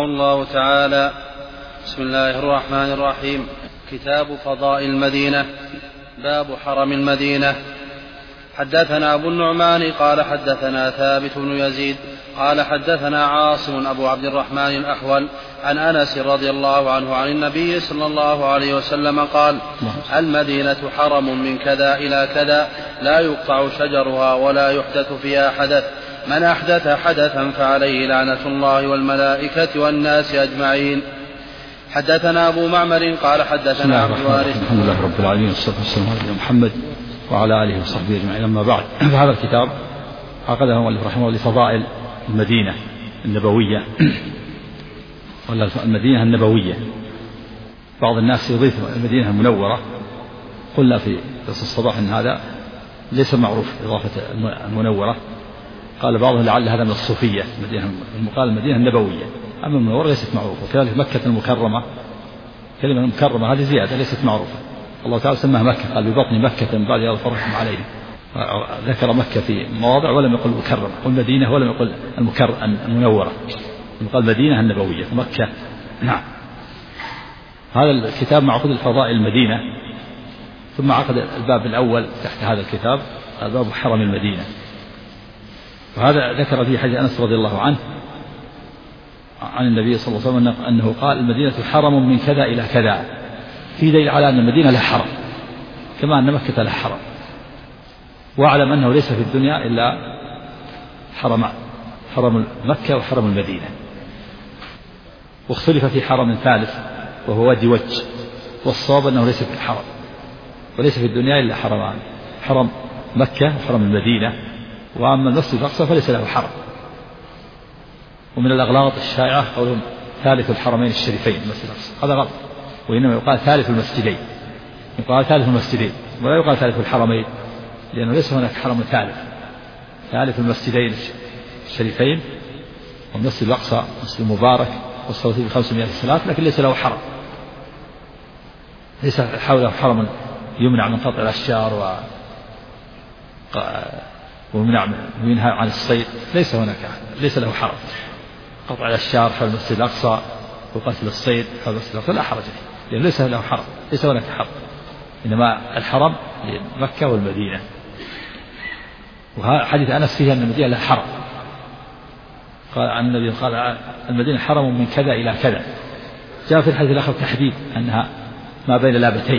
الله تعالى. بسم الله الرحمن الرحيم. كتاب فضائل المدينة. باب حرم المدينة. حدثنا أبو النعمان قال حدثنا ثابت بن يزيد قال حدثنا عاصم أبو عبد الرحمن الأحول عن أنس رضي الله عنه عن النبي صلى الله عليه وسلم قال: المدينة حرم من كذا إلى كذا لا يقطع شجرها ولا يحدث فيها حدث، من أحدث حدثا فعليه لعنة الله والملائكة والناس أجمعين. حدثنا أبو معمر قال حدثنا عبد الوارث. الحمد لله رب العالمين والصلاة والسلام على محمد وعلى آله وصحبه أجمعين. أما بعد، فهذا الكتاب عقده المؤلف رحمه الله لفضائل المدينة النبوية ولا المدينة النبوية. بعض الناس يضيف المدينة المنورة. قلنا في درس الصباح أن هذا ليس معروف إضافة المنورة. قال بعضهم لعل هذا من الصوفية، المقال المدينة النبوية، أما المنورة ليست معروفة. وكذلك مكة المكرمة، كلمة المكرمة هذه زيادة ليست معروفة. الله تعالى سماها مكة، قال ببطن مكة من بعد أن فرحهم عليهم. ذكر مكة في مواضع ولم يقل مكرمة، والمدينة ولم يقل المنورة، قال المدينة النبوية مكة. نعم. هذا الكتاب معقود الفضائل المدينة، ثم عقد الباب الأول تحت هذا الكتاب باب حرم المدينة. وهذا ذكر فيه حديث أنس رضي الله عنه عن النبي صلى الله عليه وسلم أنه قال: المدينة حرم من كذا إلى كذا، في دليل على أن المدينة لها حرم كما أن مكة لها حرم. واعلم أنه ليس في الدنيا إلا حرم مكة وحرم المدينة. واختلف في حرم ثالث وهو وادي وج، والصواب أنه ليس في الحرم، وليس في الدنيا إلا حرمان: حرم مكة وحرم المدينة. وأما المسجد الأقصى فليس له حرم. ومن الأغلاط الشائعة قولهم ثالث الحرمين الشريفين المسجد الأقصى، هذا غلط. وإنما يقال ثالث المسجدين، يقال ثالث المسجدين ولا يقال ثالث الحرمين، لأنه ليس هناك حرم ثالث. ثالث المسجدين الشريفين، والمسجد الأقصى مسجد مبارك والصلاة فيه 500 صلاة، لكن ليس له حرم، ليس حوله حرم يمنع من قطع الأشجار ويمنع منها عن الصيد. ليس هناك، ليس له حرم. قطع الأشجار حول المسجد الأقصى وقتل الصيد حول المسجد الأقصى لا حرج فيه، لأنه ليس له حرم، ليس هناك حرم. إنما الحرم لمكة والمدينة. وحديث أنس فيه أن المدينة لها حرم. قال عن النبي قال: المدينة حرم من كذا إلى كذا. جاء في الحديث الآخر تحديد أنها ما بين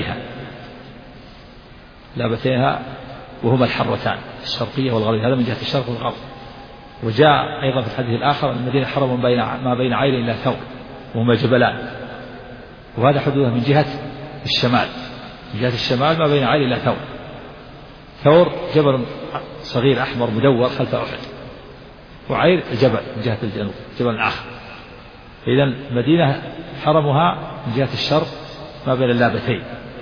لابتيها وهما الحرتان الشرقية والغربية، هذا من جهة الشرق والغرب. وجاء أيضا في الحديث الآخر أن المدينة حرم ما بين عين إلى ثور وهما جبلان، وهذا حدودها من جهة الشمال. من جهة الشمال ما بين عين إلى ثور. ثور جبل صغير أحمر مدور خلف أحد، وعير الجبل من جهة الجنوب جبل آخر. إذا المدينة حرمها من جهة الشرق ما بين اللابتين،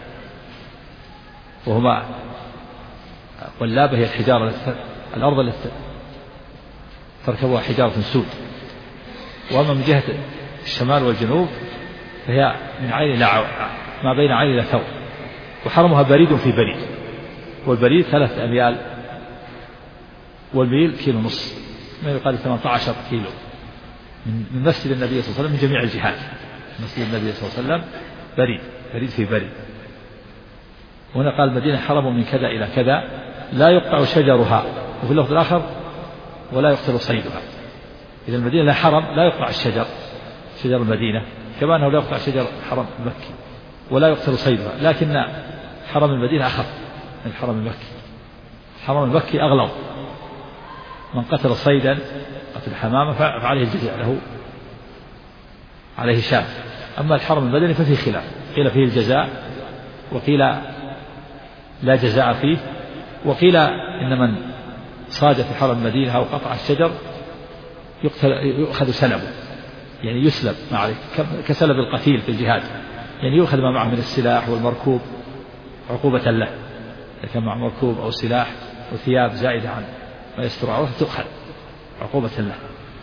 وهما واللابة هي الحجارة، الأرض التي تركبها حجارة سود. وأما من جهة الشمال والجنوب فهي من عين إلى ما بين عين إلى ثور. وحرمها بريد في بريد، والبريد 3 أميال، والميل 1.5 كيلو، ما يقال 18 كيلو من مسجد النبي صلى الله عليه وسلم من جميع الجهات. مسجد النبي صلى الله عليه وسلم بريد في بريد. وهنا قال: المدينة حرم من كذا إلى كذا لا يقطع شجرها، وفي اللفظ الآخر: ولا يقتل صيدها. إذا المدينة لها حرم لا يقطع شجر المدينة، كما أنه لا يقطع شجر حرم مكي، ولا يقتل صيدها. لكن حرم المدينة أخف من الحرم المكي. الحرم المكي أغلظ، من قتل صيدا قتل حمامة فعليه الجزاء، له عليه شاة. أما الحرم المدني ففيه خلاف، قيل فيه الجزاء وقيل لا جزاء فيه، وقيل إن من صاد في حرم المدينة أو قطع الشجر يؤخذ سلبه، يعني يسلب ما عليه كسلب القتيل في الجهاد، يعني يؤخذ ما معه من السلاح والمركوب عقوبة له. إذا كان معه مركوب أو سلاح وثياب زائدة عن ما يستر عورته تؤخذ عقوبة له.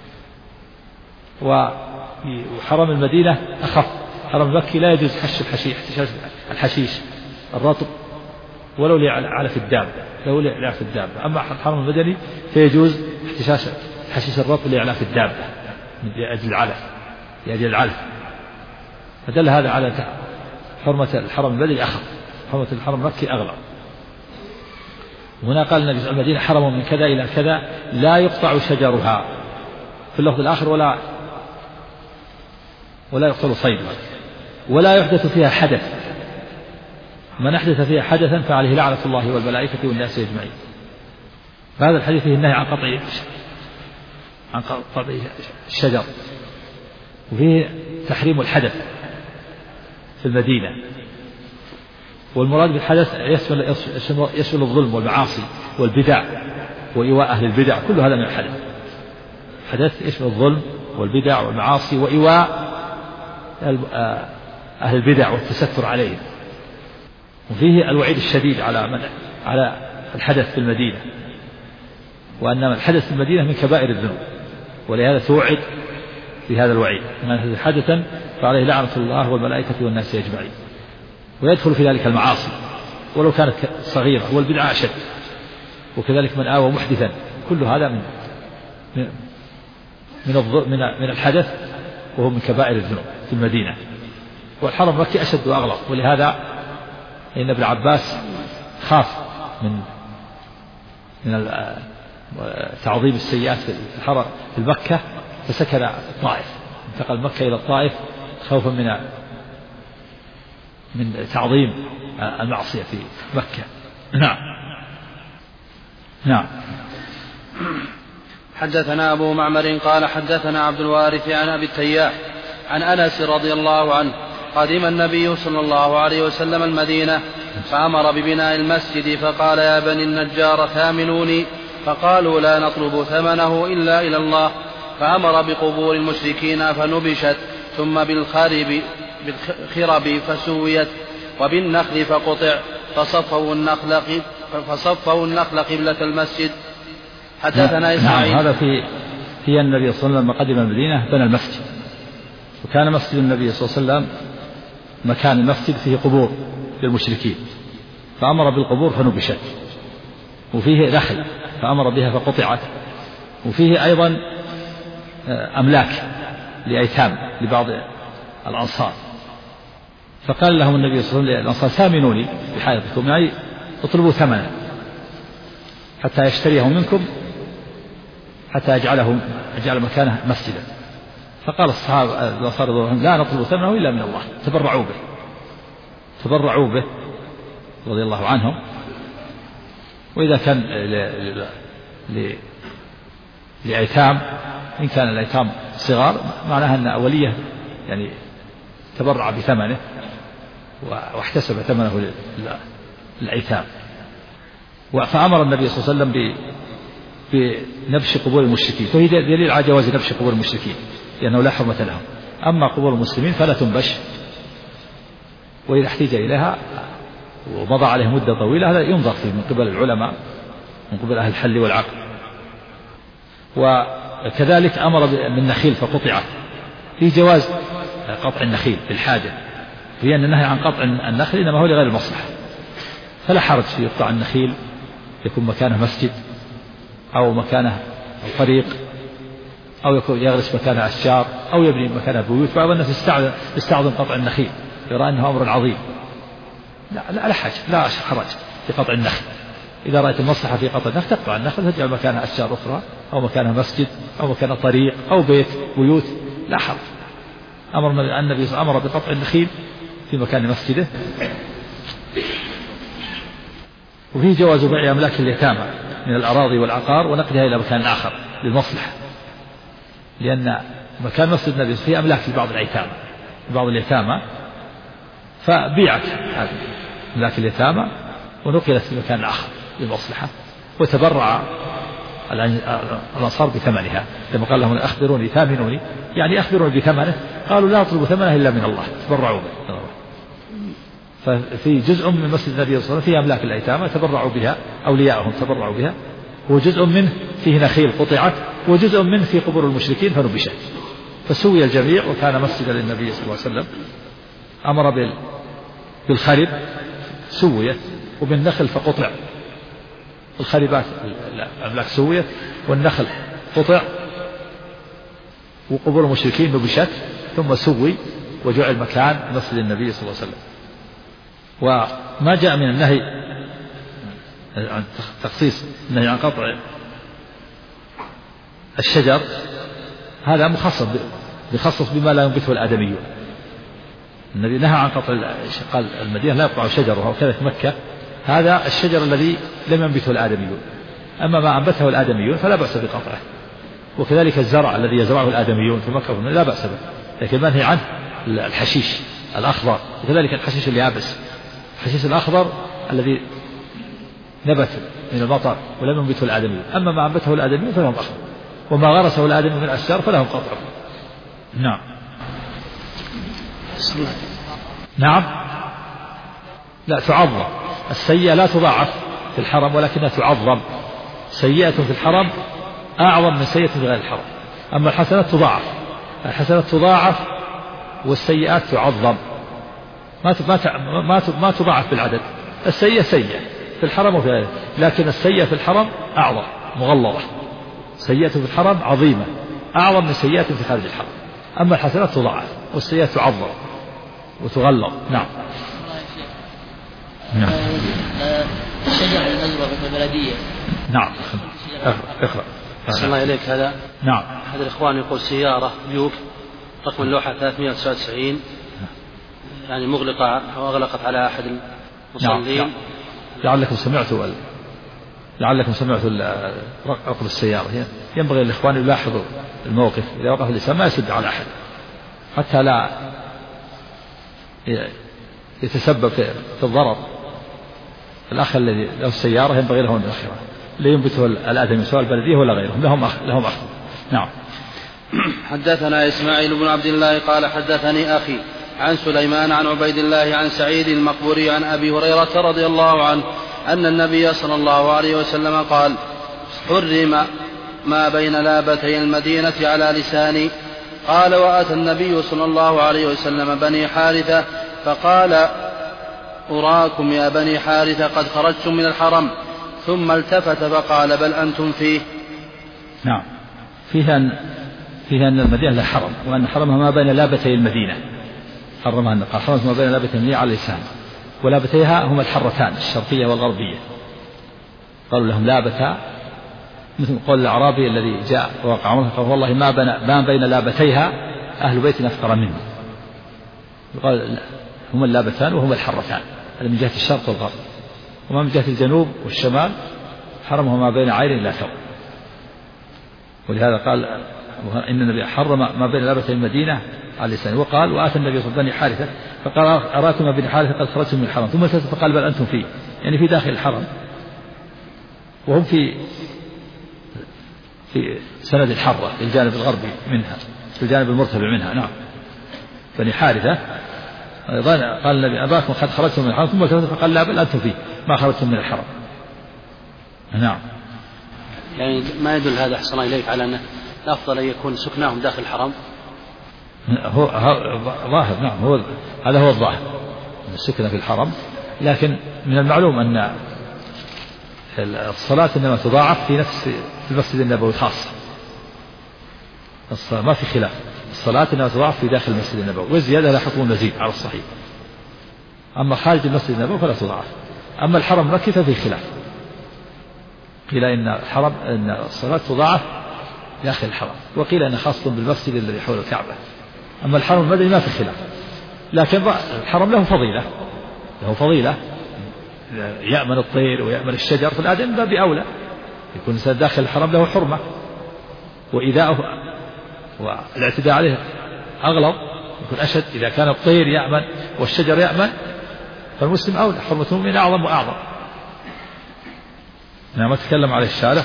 وحرم المدينة أخف. حرم مكي لا يجوز حش الحشيش الرطب ولو لعلف الدابة، أما الحرم المدني فيجوز احتشاش حشيش الرطب لإعلاف الدابة من أجل العلف. لأجل العلف، فدل هذا على حرمة الحرم البدري أخف، حرمة الحرم المكي أغلى. هنا قال النبي صلى الله عليه وسلم المدينة حرم من كذا إلى كذا لا يقطع شجرها، في اللفظ الآخر ولا يقتل صيدها، ولا يحدث فيها حدث، من أحدث فيها حدثا فعليه لعنة الله والملائكة والناس أجمعين. فهذا الحديث فيه النهي عن قطع الشجر، وفيه تحريم الحدث في المدينة. والمراد بالحدث يشمل الظلم والمعاصي والبدع وإيواء أهل البدع، كل هذا من الحدث. الحدث يشمل الظلم والبدع والمعاصي وإيواء أهل البدع والتستر عليهم. وفيه الوعيد الشديد على الحدث في المدينة، وأن الحدث في المدينة من كبائر الذنوب، ولهذا توعد في هذا الوعيد من حدث حدثا فعليه لعنة الله والملائكة والناس أجمعين. ويدخل في ذلك المعاصي ولو كانت صغيرة، والبدعة أشد، وكذلك من آوى محدثا، كل هذا من الحدث، وهو من كبائر الذنوب في المدينة. والحرم المكي أشد وأغلظ، ولهذا إن ابن عباس خاف من تعظيم السيئات في الحرم في مكة، فسكن الطائف، انتقل مكة إلى الطائف خوفا من تعظيم المعصية في مكة. نعم. حدثنا أبو معمر قال حدثنا عبد الوارث عن أبي التياح عن أنس رضي الله عنه قدم النبي صلى الله عليه وسلم المدينة فأمر ببناء المسجد، فقال يا بني النجار ثامنوني، فقالوا لا نطلب ثمنه إلا إلى الله، فأمر بقبور المشركين فنبشت، ثم بالخرب فسويت، وبالنخل فقطع، فصفوا النخل قبلة المسجد. حدثنا إسماعيل. هذا في النبي صلى الله عليه وسلم قدم المدينة بنى المسجد، وكان مسجد النبي صلى الله عليه وسلم مكان المسجد فيه قبور للمشركين، فأمر بالقبور فنبشت، وفيه نخل فأمر بها فقطعت، وفيه أيضا أملاك لأيتام لبعض الأنصار، فقال لهم النبي صلى الله عليه وسلم الأنصار ثامنوني بحائطكم، يعني اطلبوا ثمنه حتى يشتريه منكم حتى يجعل مكانه مسجدا. فقال الصحابة الأنصار لا نطلب ثمنه إلا من الله، تبرعوا به رضي الله عنهم. وإذا كان لأيتام، إن كان الأيتام صغار معناها أن وليه يعني تبرع بثمنه واحتسب ثمنه للأيتام. فأمر النبي صلى الله عليه وسلم بنبش قبور المشركين، فهي دليل على جواز نبش قبور المشركين لأنه لا حرمة لهم. أما قبور المسلمين فلا تنبش، وإذا احتاج إليها ومضى عليه مدة طويلة هذا ينظر فيه من قبل العلماء، من قبل أهل الحل والعقد. وكذلك أمر بالنخيل فقطعت، في جواز قطع النخيل بالحاجة، هي أن النهي عن قطع النخل إنما هو لغير المصلحة، فلا حرج في يقطع النخيل، يكون مكانه مسجد أو مكانه طريق أو يكون يغرس مكانه أشجار أو يبني مكانه بيوت. بعض الناس يستعظم قطع النخيل، يرى أنه أمر عظيم. لا حاجة، لا حرج في قطع النخل. إذا رأيت المصلحة في قطع النخل تقطع النخل تجعل مكانها أشجار أخرى أو مكانها مسجد أو مكانها طريق أو بيوت، لا حرج. النبي أمر بقطع النخيل في مكان مسجده. وفيه جواز بيع أملاك اليتامى من الأراضي والعقار ونقلها إلى مكان آخر للمصلحة، لأن مكان مسجد النبي فيه أملاك لبعض اليتامى، فبيعت هذه أملاك اليتامى ونقلت في مكان آخر للمصلحة، وتبرع الأنصار بثمنها. لما قال لهم أخبروني ثامنوني، يعني أخبروني بثمنه، قالوا لا نطلب ثمنه إلا من الله، تبرعوا به. ففي جزء من مسجد النبي صلى الله عليه وسلم فيه أملاك الأيتام تبرعوا بها، أولياءهم تبرعوا بها، وجزء منه فيه نخيل قطعت، وجزء منه في قبور المشركين فنبشت، فسوي الجميع وكان مسجدا للنبي صلى الله عليه وسلم. أمر بالخرب سويت، وبالنخل فقطع. الخربات الأملاك سويت والنخل قطع، وقبور المشركين نبشت، ثم سوي وجعل مكان مسجد النبي صلى الله عليه وسلم. وما جاء من النهي عن تخصيص النهي عن قطع الشجر هذا مخصص بخصص بما لا ينبته الآدميون. النبي نهى عن قطع، قال المدينة لا يقطع شجرها، وكذا في مكة هذا الشجر الذي لم ينبته الآدميون. أما ما أنبته الآدميون فلا بأس بقطعه، وكذلك الزرع الذي يزرعه الآدميون في مكة لا بأس به، لكن منهي عنه الحشيش الأخضر، وكذلك الحشيش اليابس. الحشيش الأخضر الذي نبت من المطر ولم ينبته الآدميون. أما ما أنبته الآدميون فلهم أخضر، وما غرسه الآدميون من الأشجار فلهم قطعه. نعم. نعم. لا تعظم السيئة، لا تضاعف في الحرم ولكنها تعظم. سيئة في الحرم أعظم من سيئة في غير الحرم. أما الحسنات تضاعف، الحسنات تضاعف والسيئات تعظم، ما تضاعف بالعدد. السيئة سيئة في الحرم وفي غيره، لكن السيئة في الحرم أعظم مغلظة. سيئة في الحرم عظيمة أعظم من سيئة في خارج الحرم. أما الحسنات تضاعف والسيئة تعظم وتغلظ. نعم. نعم. الشجر المزروع في البلدية. نعم. اقرأ. أحسن الله إليك. هذا نعم. أحد الإخوان يقول سيارة بيوك رقم اللوحة 399 يعني مغلقة أو أغلقت على أحد المصلين. نعم. لعلكم سمعتوا رقم السيارة. ينبغي للإخوان يلاحظوا الموقف. إذا وقف الإنسان ما يسد على أحد حتى لا يتسبب في الضرر. الأخ الذي له السيارة ينبغي له أن يؤخرها لينبته الآدمي سواء البلدية ولا غيرهم، لهم أخذ. نعم. حدثنا إسماعيل بن عبد الله قال حدثني أخي عن سليمان عن عبيد الله عن سعيد المقبوري عن أبي هريرة رضي الله عنه أن النبي صلى الله عليه وسلم قال: حرم ما بين لابتي المدينة على لساني. قال: وأتى النبي صلى الله عليه وسلم بني حارثة فقال: أراكم يا بني حارثة قد خرجتم من الحرم. ثم التفت فقال: بل أنتم فيه. نعم. فيها أن المدينة لها حرم، وأن حرمها ما بين لابتي المدينة. حرمها أن حرمها ما بين لابتي المدينة على لسان، ولابتيها هما الحرتان الشرقية والغربية. قالوا لهم لابتا، مثل قول الأعرابي الذي جاء ووقع عمره قال: والله ما بين لابتيها أهل بيت أفقر منه. قال هما اللابتان وهما الحرتان، هذا من جهة الشرق والغرب. وما من جهة الجنوب والشمال حرمه ما بين عين لا ثور. ولهذا قال إن النبي حرم ما بين لابتي المدينة على لسانه. وقال: وآتى النبي صلى الله عليه وسلم بني حارثة فقال: أراكم يا بني حارثة قد خرجتم من الحرم. ثم التفت فقال: بل أنتم فيه، يعني في داخل الحرم، وهم في سند الحرة في الجانب الغربي منها، في الجانب المرتفع منها. نعم. بني حارثة قال النبي: أباكم قد خرجتم من الحرم. ثم التفت فقال: لا، بل أنتم فيه، ما خرجتم من الحرم. نعم. يعني ما يدل هذا أحسن إليك على أن الأفضل أن يكون سكناهم داخل الحرم؟ هو ظاهر. نعم. هذا هو الظاهر، السكن في الحرم. لكن من المعلوم أن الصلاة إنما تضاعف في المسجد النبوي خاصة. الصلاة ما في خلاف، الصلاة إنما تضاعف في داخل المسجد النبوي، والزيادة لا حكم مزيد على الصحيح. أما خارج المسجد النبوي فلا تضاعف. أما الحرم المكي ففي خلاف، قيل إن الصلاة تضاعف داخل الحرم، وقيل إن خاصة بالمسجد الذي حول الكعبة. أما الحرم المدني ما في خلاف، لكن الحرم له فضيلة يأمن الطير ويأمن الشجر، فالآدم باب أولى يكون الإنسان داخل الحرم له حرمة، وإيذاؤه والاعتداء عليه أغلظ، يكون أشد. إذا كان الطير يأمن والشجر يأمن فالمسلم أولى، حرمة المؤمن أعظم وأعظم. نعم. تكلم عليه الشارح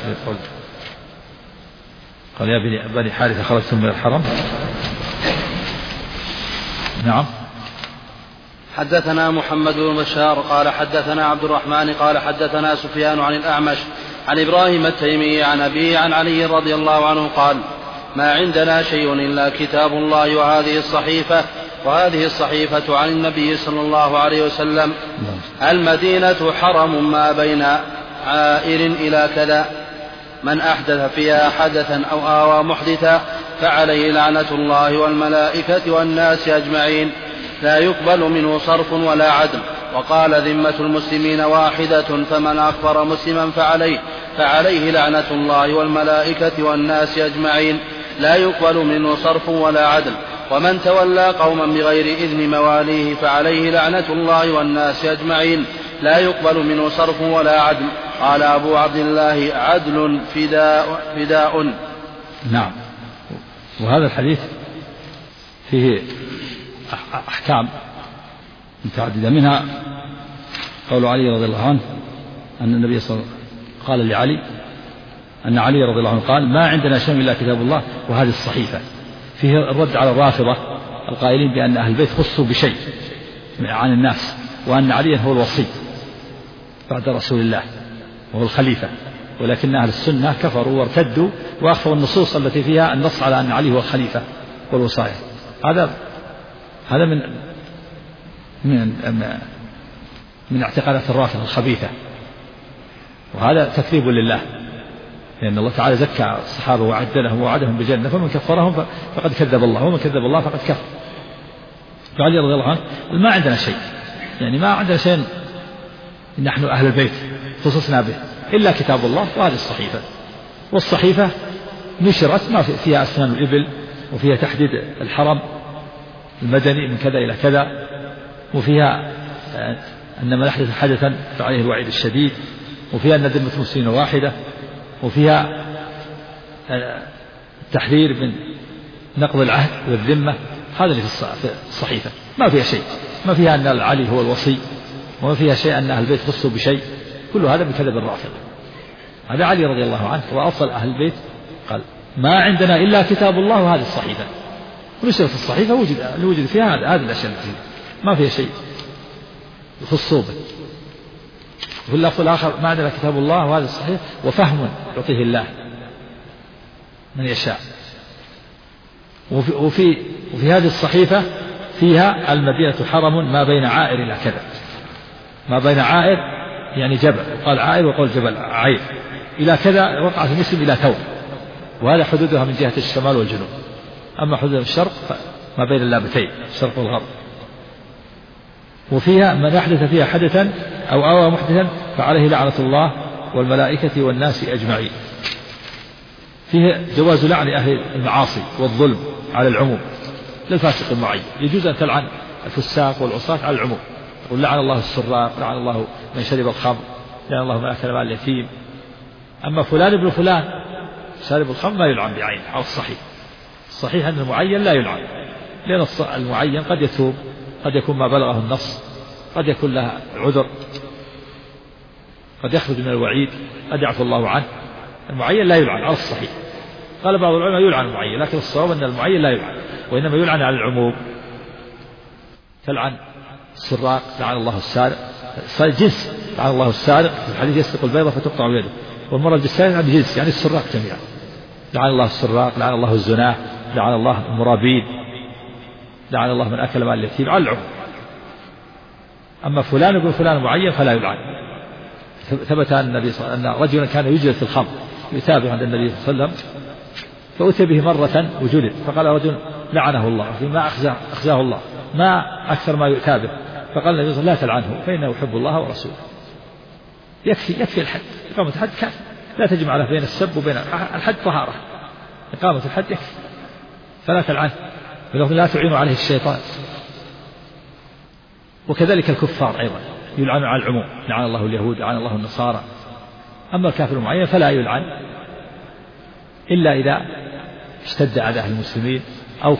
قال: يا بني حارثة خرجتم من الحرم. نعم. حدثنا محمد بن بشار قال حدثنا عبد الرحمن قال حدثنا سفيان عن الأعمش عن إبراهيم التيمي عن أبيه عن علي رضي الله عنه قال: ما عندنا شيء إلا كتاب الله وهذه الصحيفة عن النبي صلى الله عليه وسلم: المدينة حرم ما بين عائر إلى كذا، من أحدث فيها حدثا أو آوى محدثا فعليه لعنة الله والملائكة والناس أجمعين لا يقبل منه صرف ولا عدل. وقال ذمة المسلمين واحدة فمن أكفر مسلما فعليه لعنة الله والملائكة والناس أجمعين لا يقبل منه صرف ولا عدل. ومن تولى قوما بغير إذن مواليه فعليه لعنة الله والناس أجمعين لا يقبل منه صرف ولا عدل. قال أبو عبد الله عدل فداء. نعم. وهذا الحديث فيه أحكام متعددة، منها قول علي رضي الله عنه أن النبي صلى الله عليه وسلم قال لعلي أن علي رضي الله عنه قال ما عندنا شيء إلا كتاب الله وهذه الصحيفة. فيه الرد على الرافضة القائلين بأن أهل البيت خصوا بشيء عن الناس، وأن عليا هو الوصي بعد رسول الله وهو الخليفة، ولكن أهل السنة كفروا وارتدوا وأخفوا النصوص التي فيها النص على أن علي هو الخليفة والوصاية. هذا من اعتقادات الرافضة الخبيثة، وهذا تكذيب لله، لأن الله تعالى زكى الصحابة وعدلهم ووعدهم بالجنة، فمن كفرهم فقد كذب الله، ومن كذب الله فقد كفر. فعلي رضي الله عنه ما عندنا شيء، يعني ما عندنا شيء نحن أهل البيت خصصنا به إلا كتاب الله وهذه الصحيفة. والصحيفة نشرت ما فيها أسنان الإبل، وفيها تحديد الحرم المدني من كذا إلى كذا، وفيها أن من أحدث حدثا فعليه الوعيد الشديد، وفيها أن ذمة المسلمين واحدة، وفيها التحذير من نقض العهد والذمة. هذا اللي في الصحيفة، ما فيها شيء، ما فيها أن علي هو الوصي، وما فيها شيء أن أهل البيت خصوا بشيء، كل هذا من كذب الرافضة. هذا علي رضي الله عنه وأصل أهل البيت قال ما عندنا إلا كتاب الله وهذه الصحيفة، ونشرت الصحيفة وجد فيها هذه الأشياء ما فيها شيء يخصوا به. وفي اللفظ الآخر ما عندنا كتاب الله وهذه الصحيفة وفهم يعطيه الله من يشاء. وفي هذه الصحيفة فيها المدينة حرم ما بين عائر إلى كذا. ما بين عائر يعني جبل، قال عائر وقال جبل عير، إلى كذا وقع في مسلم إلى ثور، وهذا حدودها من جهة الشمال والجنوب. أما حدود الشرق ما بين اللابتين الشرق والغرب. وفيها من أحدث فيها حدثا أو أوى محدثا فعليه لعنة الله والملائكة والناس أجمعين. فيه جواز لعن أهل المعاصي والظلم على العموم للفاسق المعين، يجوز أن تلعن الفساق والعصاة على العموم، يقول لعن الله السراق، لعن الله من شرب الخمر، لعن الله من أكل مال اليتيم. أما فلان ابن فلان شارب الخمر ما يلعن بعينه على الصحيح. الصحيح أن المعين لا يلعن، لأن المعين قد يتوب، قد يكون ما بلغه النص، قد يكون له عذر، قد يخرج من الوعيد، قد يعفو الله عنه. المعين لا يلعن على الصحيح. قال بعض العلماء يلعن المعين، لكن الصواب أن المعين لا يلعن، وإنما يلعن على العموم. تلعن السراق لعن الله السارق، جنس لعن الله السارق، في الحديث يسرق البيضة فتقطع يده، والمرة بالسارق عن جنس يعني السراق جميعا. لعن الله السراق، لعن الله الزناه، لعن الله المرابين، لعن الله من أكل مال اليتيم على العموم. أما فلان ابن فلان معين فلا يلعن. ثبت أن النبي صلى الله عليه وسلم أن رجلا كان يجلد في الخمر يتابع عند النبي صلى الله عليه وسلم، فأتي به مرة وجلد، فقال رجل لعنه الله فيما أخزاه الله، ما أكثر ما يؤتى به. فقال النبي صلى الله عليه وسلم لا تلعنه فإنه يحب الله ورسوله. يكفي الحد، إقامة الحد كافي، لا تجمع له بين السب وبين الحد طهارة، إقامة الحد يكفي، فلا تلعنه، لا تعين عليه الشيطان. وكذلك الكفار أيضا يلعن على العموم، لعن الله اليهود، لعن الله النصارى. أما الكافر المعين فلا يلعن إلا إذا اشتد أذى المسلمين أو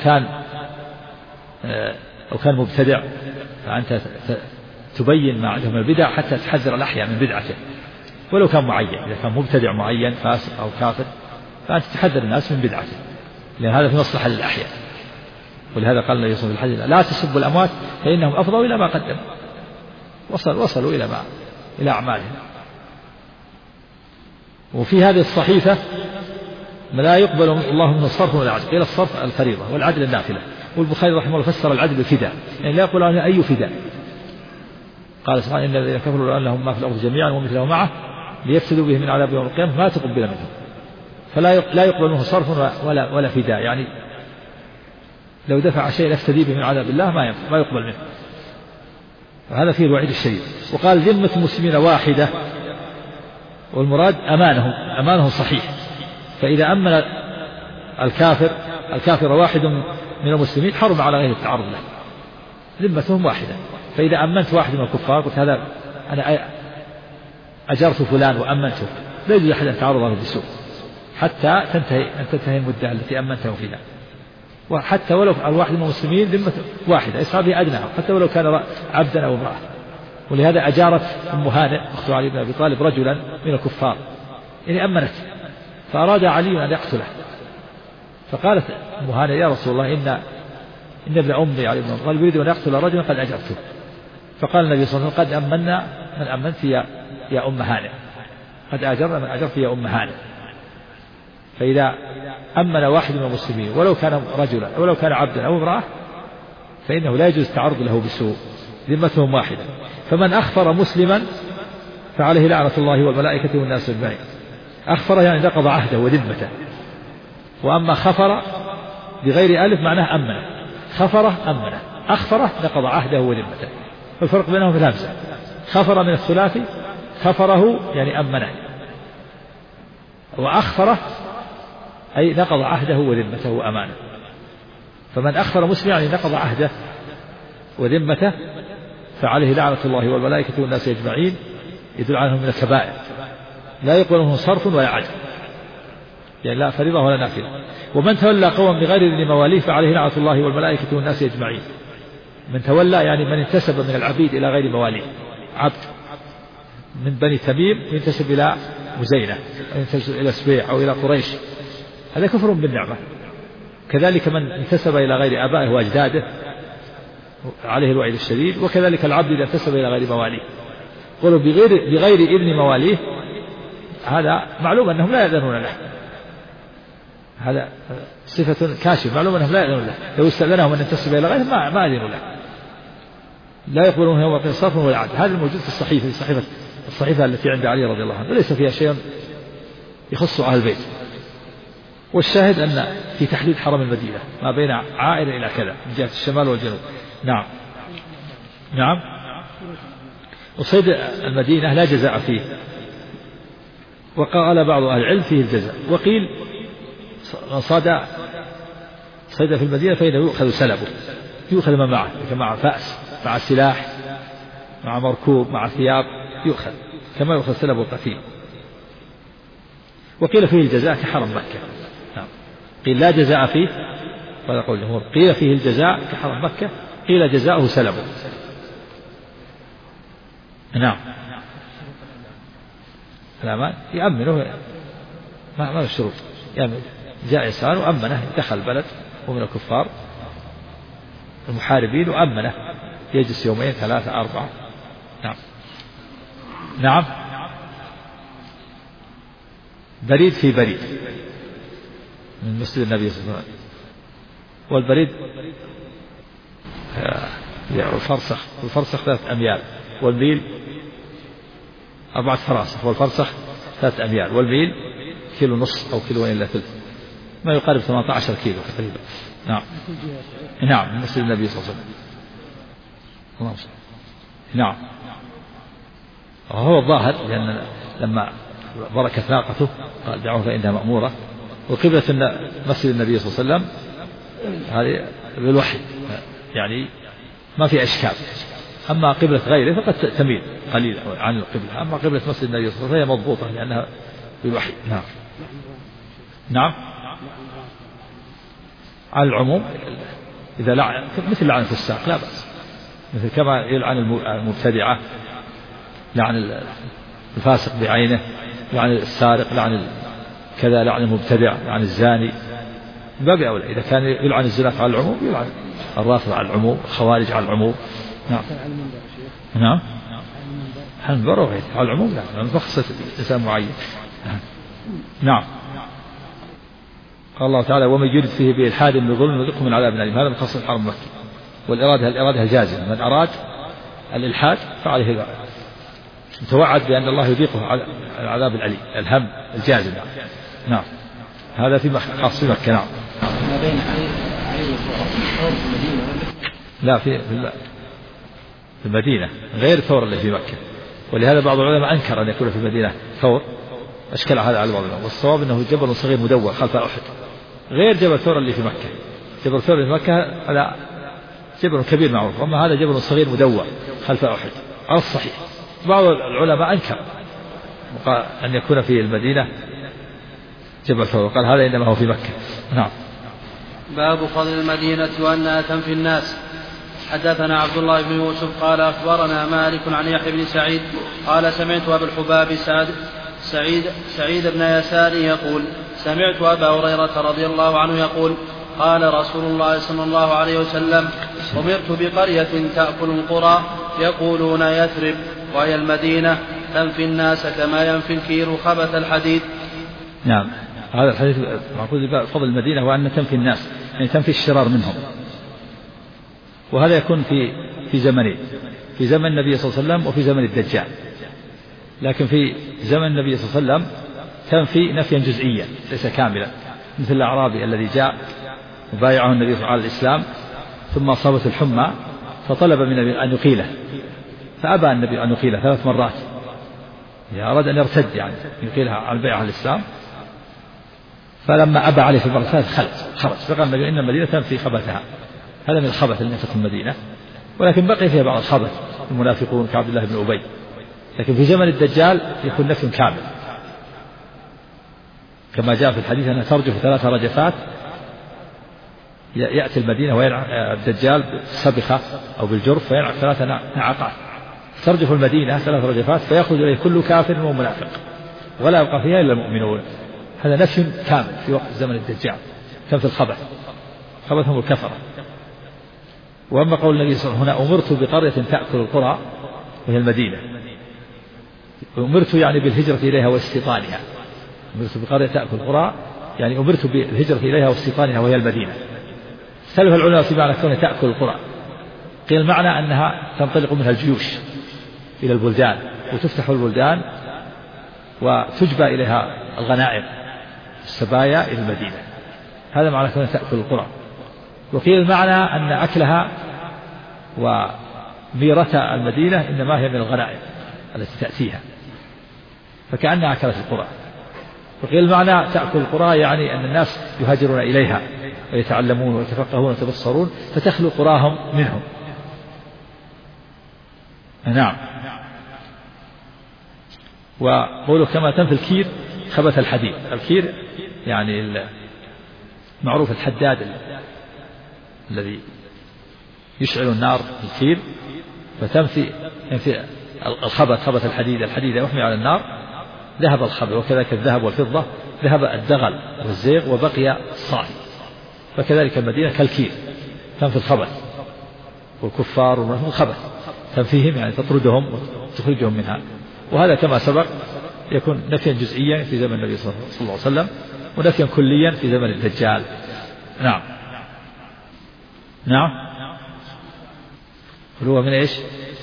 كان مبتدع، فأنت تبين ما عنده من البدع حتى تحذر الأحياء من بدعته، ولو كان معين. إذا كان مبتدع معين فاسق أو كافر فأنت تحذر الناس من بدعته، لأن هذا في مصلحة للأحياء. ولهذا قال النبي صلى الله عليه وسلم لا تسبوا الأموات فإنهم أفضوا إلى ما قدموا، وصلوا إلى أعمالهم. وفي هذه الصحيفة لا يقبل الله منه الصرف ولا عدل، قيل الصرف الفريضة والعدل النافلة. والبخاري رحمه الله فسر العدل بالفداء، يعني لا يقول عنه أي فداء. قال سبحانه إن الذين كفروا لأن لهم ما في الأرض جميعا ومثله معه ليفسدوا به من عذاب يوم القيامة ما تقبل منهم. فلا يقبل منه صرف ولا فداء، يعني لو دفع شيء يفتدي به من عذاب الله ما يقبل منه. هذا فيه الوعيد الشديد. وقال ذمة المسلمين واحدة، والمراد أمانهم صحيح. فإذا أمن الكافر واحد من المسلمين حرم على غيره التعرض له، ذمتهم واحدة. فإذا أمنت واحد من الكفار قلت هذا أنا أجرت فلان وأمنته، لا يجوز أحد أن يتعرض له بسوء حتى تنتهي المدة التي أمنته فيها. وحتى ولو الواحد من المسلمين ذمة واحدة يسعى به أدناه، حتى ولو كان عبدا أو امرأة. ولهذا أجارت أم هانئ أخت علي بن أبي طالب رجلا من الكفار، يعني أمنت، فأراد علي أن يقتله، فقالت أم هانئ يا رسول الله إن ابن أمي علي بن أبي طالب يريد أن يقتل رجلا قد أجرته. فقال النبي صلى الله عليه وسلم قد أمنا من أمنت يا أم هانئ، قد أجرنا من أجرت يا أم هانئ. فإذا أمن واحد من المسلمين ولو كان رجلا ولو كان عبدا أو امرأة فإنه لا يجوز التعرض له بسوء، ذمتهم واحدة. فمن أخفر مسلما فعليه لعنة الله والملائكة والناس أجمعين. أخفر يعني نقض عهده وذمته. وأما خفر بغير ألف معناه أمنه، خفره أمنه، أخفره نقض عهده وذمته. فالفرق بينهم في الهمزة. خفر من الثلاثي، خفره يعني أمنه، وأخفره أي نقض عهده وذمته وأمانه. فمن أخفر مسلم يعني نقض عهده وذمته فعليه لعنة الله والملائكة والناس أجمعين، يدل عنهم من الكبائر لا يقبل منه صرف ولا عدل، يعني لا فريضة ولا نافلة. ومن تولى قوما بغير إذن مواليه فعليه لعنة الله والملائكة والناس أجمعين. من تولى يعني من انتسب من العبيد إلى غير مواليه، عبد من بني تميم ينتسب إلى مزينة أو ينتسب إلى سبيع أو إلى قريش، هذا كفر بالنعمة. كذلك من انتسب إلى غير آبائه وأجداده عليه الوعيد الشديد. وكذلك العبد إذا انتسب إلى غير مواليه، قالوا بغير إذن مواليه، هذا معلوم أنهم لا يأذنون له، هذا صفة كاشف، معلوم أنهم لا يأذنون له. لو استأذنهم أن ينتسب إلى غيره ما أذنوا له، لا يقبلون يوم القيامة صرفا ولا عدل. هذا الموجود في الصحيفة التي عند علي رضي الله عنه، ليس فيها شيء يخص أهل البيت. والشاهد أن في تحديد حرم المدينة ما بين عائلة إلى كذا من جهة الشمال والجنوب. نعم. وصيد المدينة لا جزاء فيه، وقال بعض أهل العلم فيه الجزاء. وقيل صيد في المدينة فإنه يؤخذ سلبه، يؤخذ ما معه، مع فأس، مع سلاح، مع مركوب، مع ثياب، يؤخذ كما يؤخذ سلب القتيل. وقيل فيه الجزاء كحرم مكة. نعم. قيل لا جزاء فيه، وهذا قول الجمهور. قيل فيه الجزاء كحرم مكة، قيل جزاؤه سلبه. نعم. الأمان يأمنه ما الشروط، يأمن جاء إنسان وأمنه دخل البلد ومن الكفار المحاربين وأمنه يجلس يومين 3 4. نعم. بريد في بريد من مسجد النبي صلى الله عليه وسلم. والبريد الفرسخ 3 أميال، والميل 4 فراسخ، والفرسخ 3 أميال، والميل 1.5 كيلو أو 1.5 كيلو إلا ثلث، ما يقارب 18 كيلو تقريبا. نعم من مسجد النبي صلى الله عليه وسلم. اللهم صل. نعم. وهو الظاهر لأن لما بركت ناقته قال دعوها فإنها مأمورة. وقبلة مسجد النبي صلى الله عليه وسلم هذه بالوحي يعني ما في أشكال. أما قبلة غيره فقد تميل قليلا عن القبلة. أما قبلة مسجد النبي صلى الله عليه وسلم هي مضبوطة لأنها بالوحي. نعم. على العموم إذا لعن مثل لعن الفساق لا بأس، مثل كما يلعن المبتدعة، لعن الفاسق بعينه، لعن السارق، لعن كذا، لعن المبتدع، لعن الزاني، باب أولى. إذا كان يلعن الزنا على العموم يلعن الرافضة على العموم، الخوارج على العموم. نعم. على المنبر وغيره على العموم، لا مخصص إنسان معين. نعم. قال الله تعالى ومن يرد فيه بإلحاد بظلم نذقه من عذاب أليم. هذا من خاص الحرم المكي. والإرادة الجازمة، من أراد الإلحاد فعليه متوعد بأن الله يذيقه العذاب الأليم، الهم الجازم. نعم. هذا في خاص في مكة. نعم. ما بين علي وثور في المدينة. لا في المدينة غير ثور اللي في مكة، ولهذا بعض العلماء أنكر أن يكون في المدينة ثور، أشكل هذا على بعض العلماء، والصواب أنه جبل صغير مدور خلف أحد غير جبل ثور اللي في مكة. جبل ثور اللي في مكة هذا جبل كبير معروف، أما هذا جبل صغير مدور خلف أحد على الصحيح. بعض العلماء أنكر أن يكون في المدينة جبل ثور، قال هذا إنما هو في مكة. نعم. باب فضل المدينة وأنها تنفي الناس. حدثنا عبد الله بن يوسف قال أخبرنا مالك عن يحيى بن سعيد قال سمعت أبا الحباب سعيد بن يسار يقول سمعت أبا هريرة رضي الله عنه يقول قال رسول الله صلى الله عليه وسلم أمرت بقرية تأكل القرى يقولون يثرب وهي المدينة تنفي الناس كما ينفي الكير خبث الحديد. نعم. هذا الحديث معقول فضل المدينة وأن تنفي الناس، يعني تنفي الشرار منهم، وهذا يكون في زمنين، في زمن النبي صلى الله عليه وسلم وفي زمن الدجال. لكن في زمن النبي صلى الله عليه وسلم تنفي نفيا جزئيا ليس كاملا، مثل الأعرابي الذي جاء وبايعه النبي على الإسلام ثم أصابته الحمى فطلب من النبي أن يقيله، فأبى النبي أن يقيله 3 مرات، أراد أن يرتد يعني يقيلها على البيعة على الإسلام، فلما أبى عليه في المرة الثالثة خرج، فقال النبي إن المدينة تنفي خبثها. هذا من الخبث اللي في المدينة، ولكن بقي فيها بعض الخبث المنافقون كعبد الله بن أبي. لكن في زمن الدجال يكون نفي كامل، كما جاء في الحديث أنها ترجف 3 رجفات، يأتي المدينة ويلعب الدجال بالسبخة أو بالجرف فيلعب 3 نعقات، ترجف المدينة 3 رجفات فيأخذ إليه كل كافر ومنافق ولا يبقى فيها إلا المؤمنون. هذا نفي كامل في وقت زمن الدجال، تنفي الخبث، خبثهم الكفرة. وأما قول النبي صلى الله عليه وسلم هنا أمرت بقرية تأكل القرى وهي المدينة، أمرت يعني بالهجرة إليها واستيطانها، أمرت بقرية تأكل القرى يعني أمرت بالهجرة إليها واستيطانها وهي المدينة. اختلف العلماء في معنى كونها تأكل القرى، قيل المعنى أنها تنطلق منها الجيوش إلى البلدان وتفتح البلدان وتجبى إليها الغنائم السبايا إلى المدينة، هذا معنى كونها تأكل القرى. وقيل المعنى أن أكلها وميرة المدينة إنما هي من الغنائم التي تأتيها فكأنها أكلت القرى. وقيل المعنى تأكل القرى يعني أن الناس يهاجرون إليها ويتعلمون ويتفقهون ويتبصرون فتخلو قراهم منهم. نعم. وقوله كما تنفي الكير خبث الحديد، الكير يعني معروف الحداد الذي يشعل النار الكير، فتنفي خبث الحديد يحمي على النار ذهب الخبث، وكذلك الذهب والفضة ذهب الدغل والزيغ وبقي الصافي، فكذلك المدينة كالكير تنفي الخبث والكفار والخبث تنفيهم يعني تطردهم وتخرجهم منها. وهذا كما سبق يكون نفيا جزئيا في زمن النبي صلى الله عليه وسلم ونفيا كليا في زمن الدجال. نعم. نعم. هو من ايش؟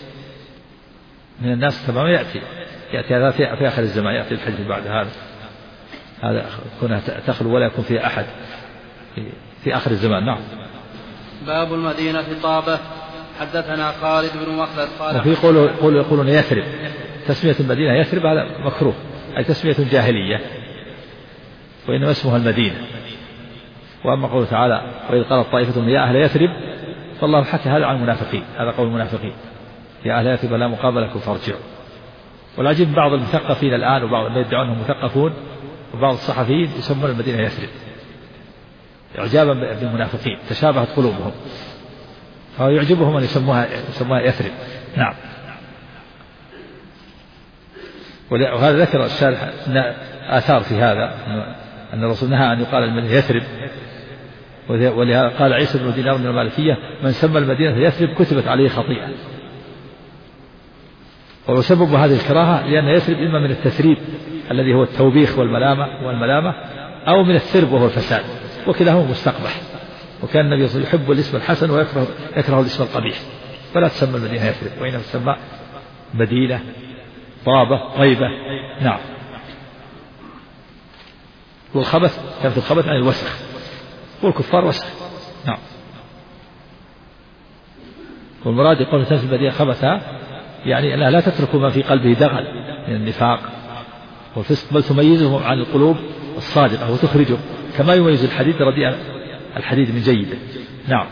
من الناس تماما يأتي هذا في آخر الزمان، يأتي الحج بعد هذا كونها تخلو ولا يكون فيها أحد في آخر الزمان. نعم. باب المدينة طابة. حدثنا خالد بن مخلد قال وفي يقولون يثرب، تسمية المدينة يثرب هذا مكروه، أي تسمية جاهلية، وإنما اسمها المدينة. وأما قوله تعالى وإذ قالت طائفة يا أهل يثرب، فالله حكى هذا عن المنافقين، هذا قول المنافقين يا أهل يثرب لا مقام لكم فارجعوا. والعجيب بعض المثقفين الآن وبعض من يدعون أنهم مثقفون وبعض الصحفيين يسمون المدينة يثرب إعجابا بالمنافقين، تشابهت قلوبهم فيعجبهم أن يسموها يثرب. نعم. وهذا ذكر الشارح آثار في هذا أن الرسول نهى أن يقال المدينة يثرب، ولهذا قال عيسى بن دينار من المالكية من سمى المدينة يثرب كتبت عليه خطيئة. وسبب هذه الكراهة لأن يثرب إما من التثريب الذي هو التوبيخ والملامة أو من الثرب وهو الفساد، وكلاهما مستقبح. وكان النبي صلى الله عليه وسلم يحب الاسم الحسن ويكره الاسم القبيح، فلا تسمى المدينة يثرب وإنما تسمى مدينة طابة طيبة. نعم. والخبث كانت الخبث عن الوسخ، والكفار وسخ. نعم. والمراد يقول تنزل المدينة خبثا يعني لا تتركوا ما في قلبه دغل من النفاق والفسق، بل تميزه عن القلوب الصادقة وتخرجه كما يميز الحديد رديء الحديد من جيده. نعم.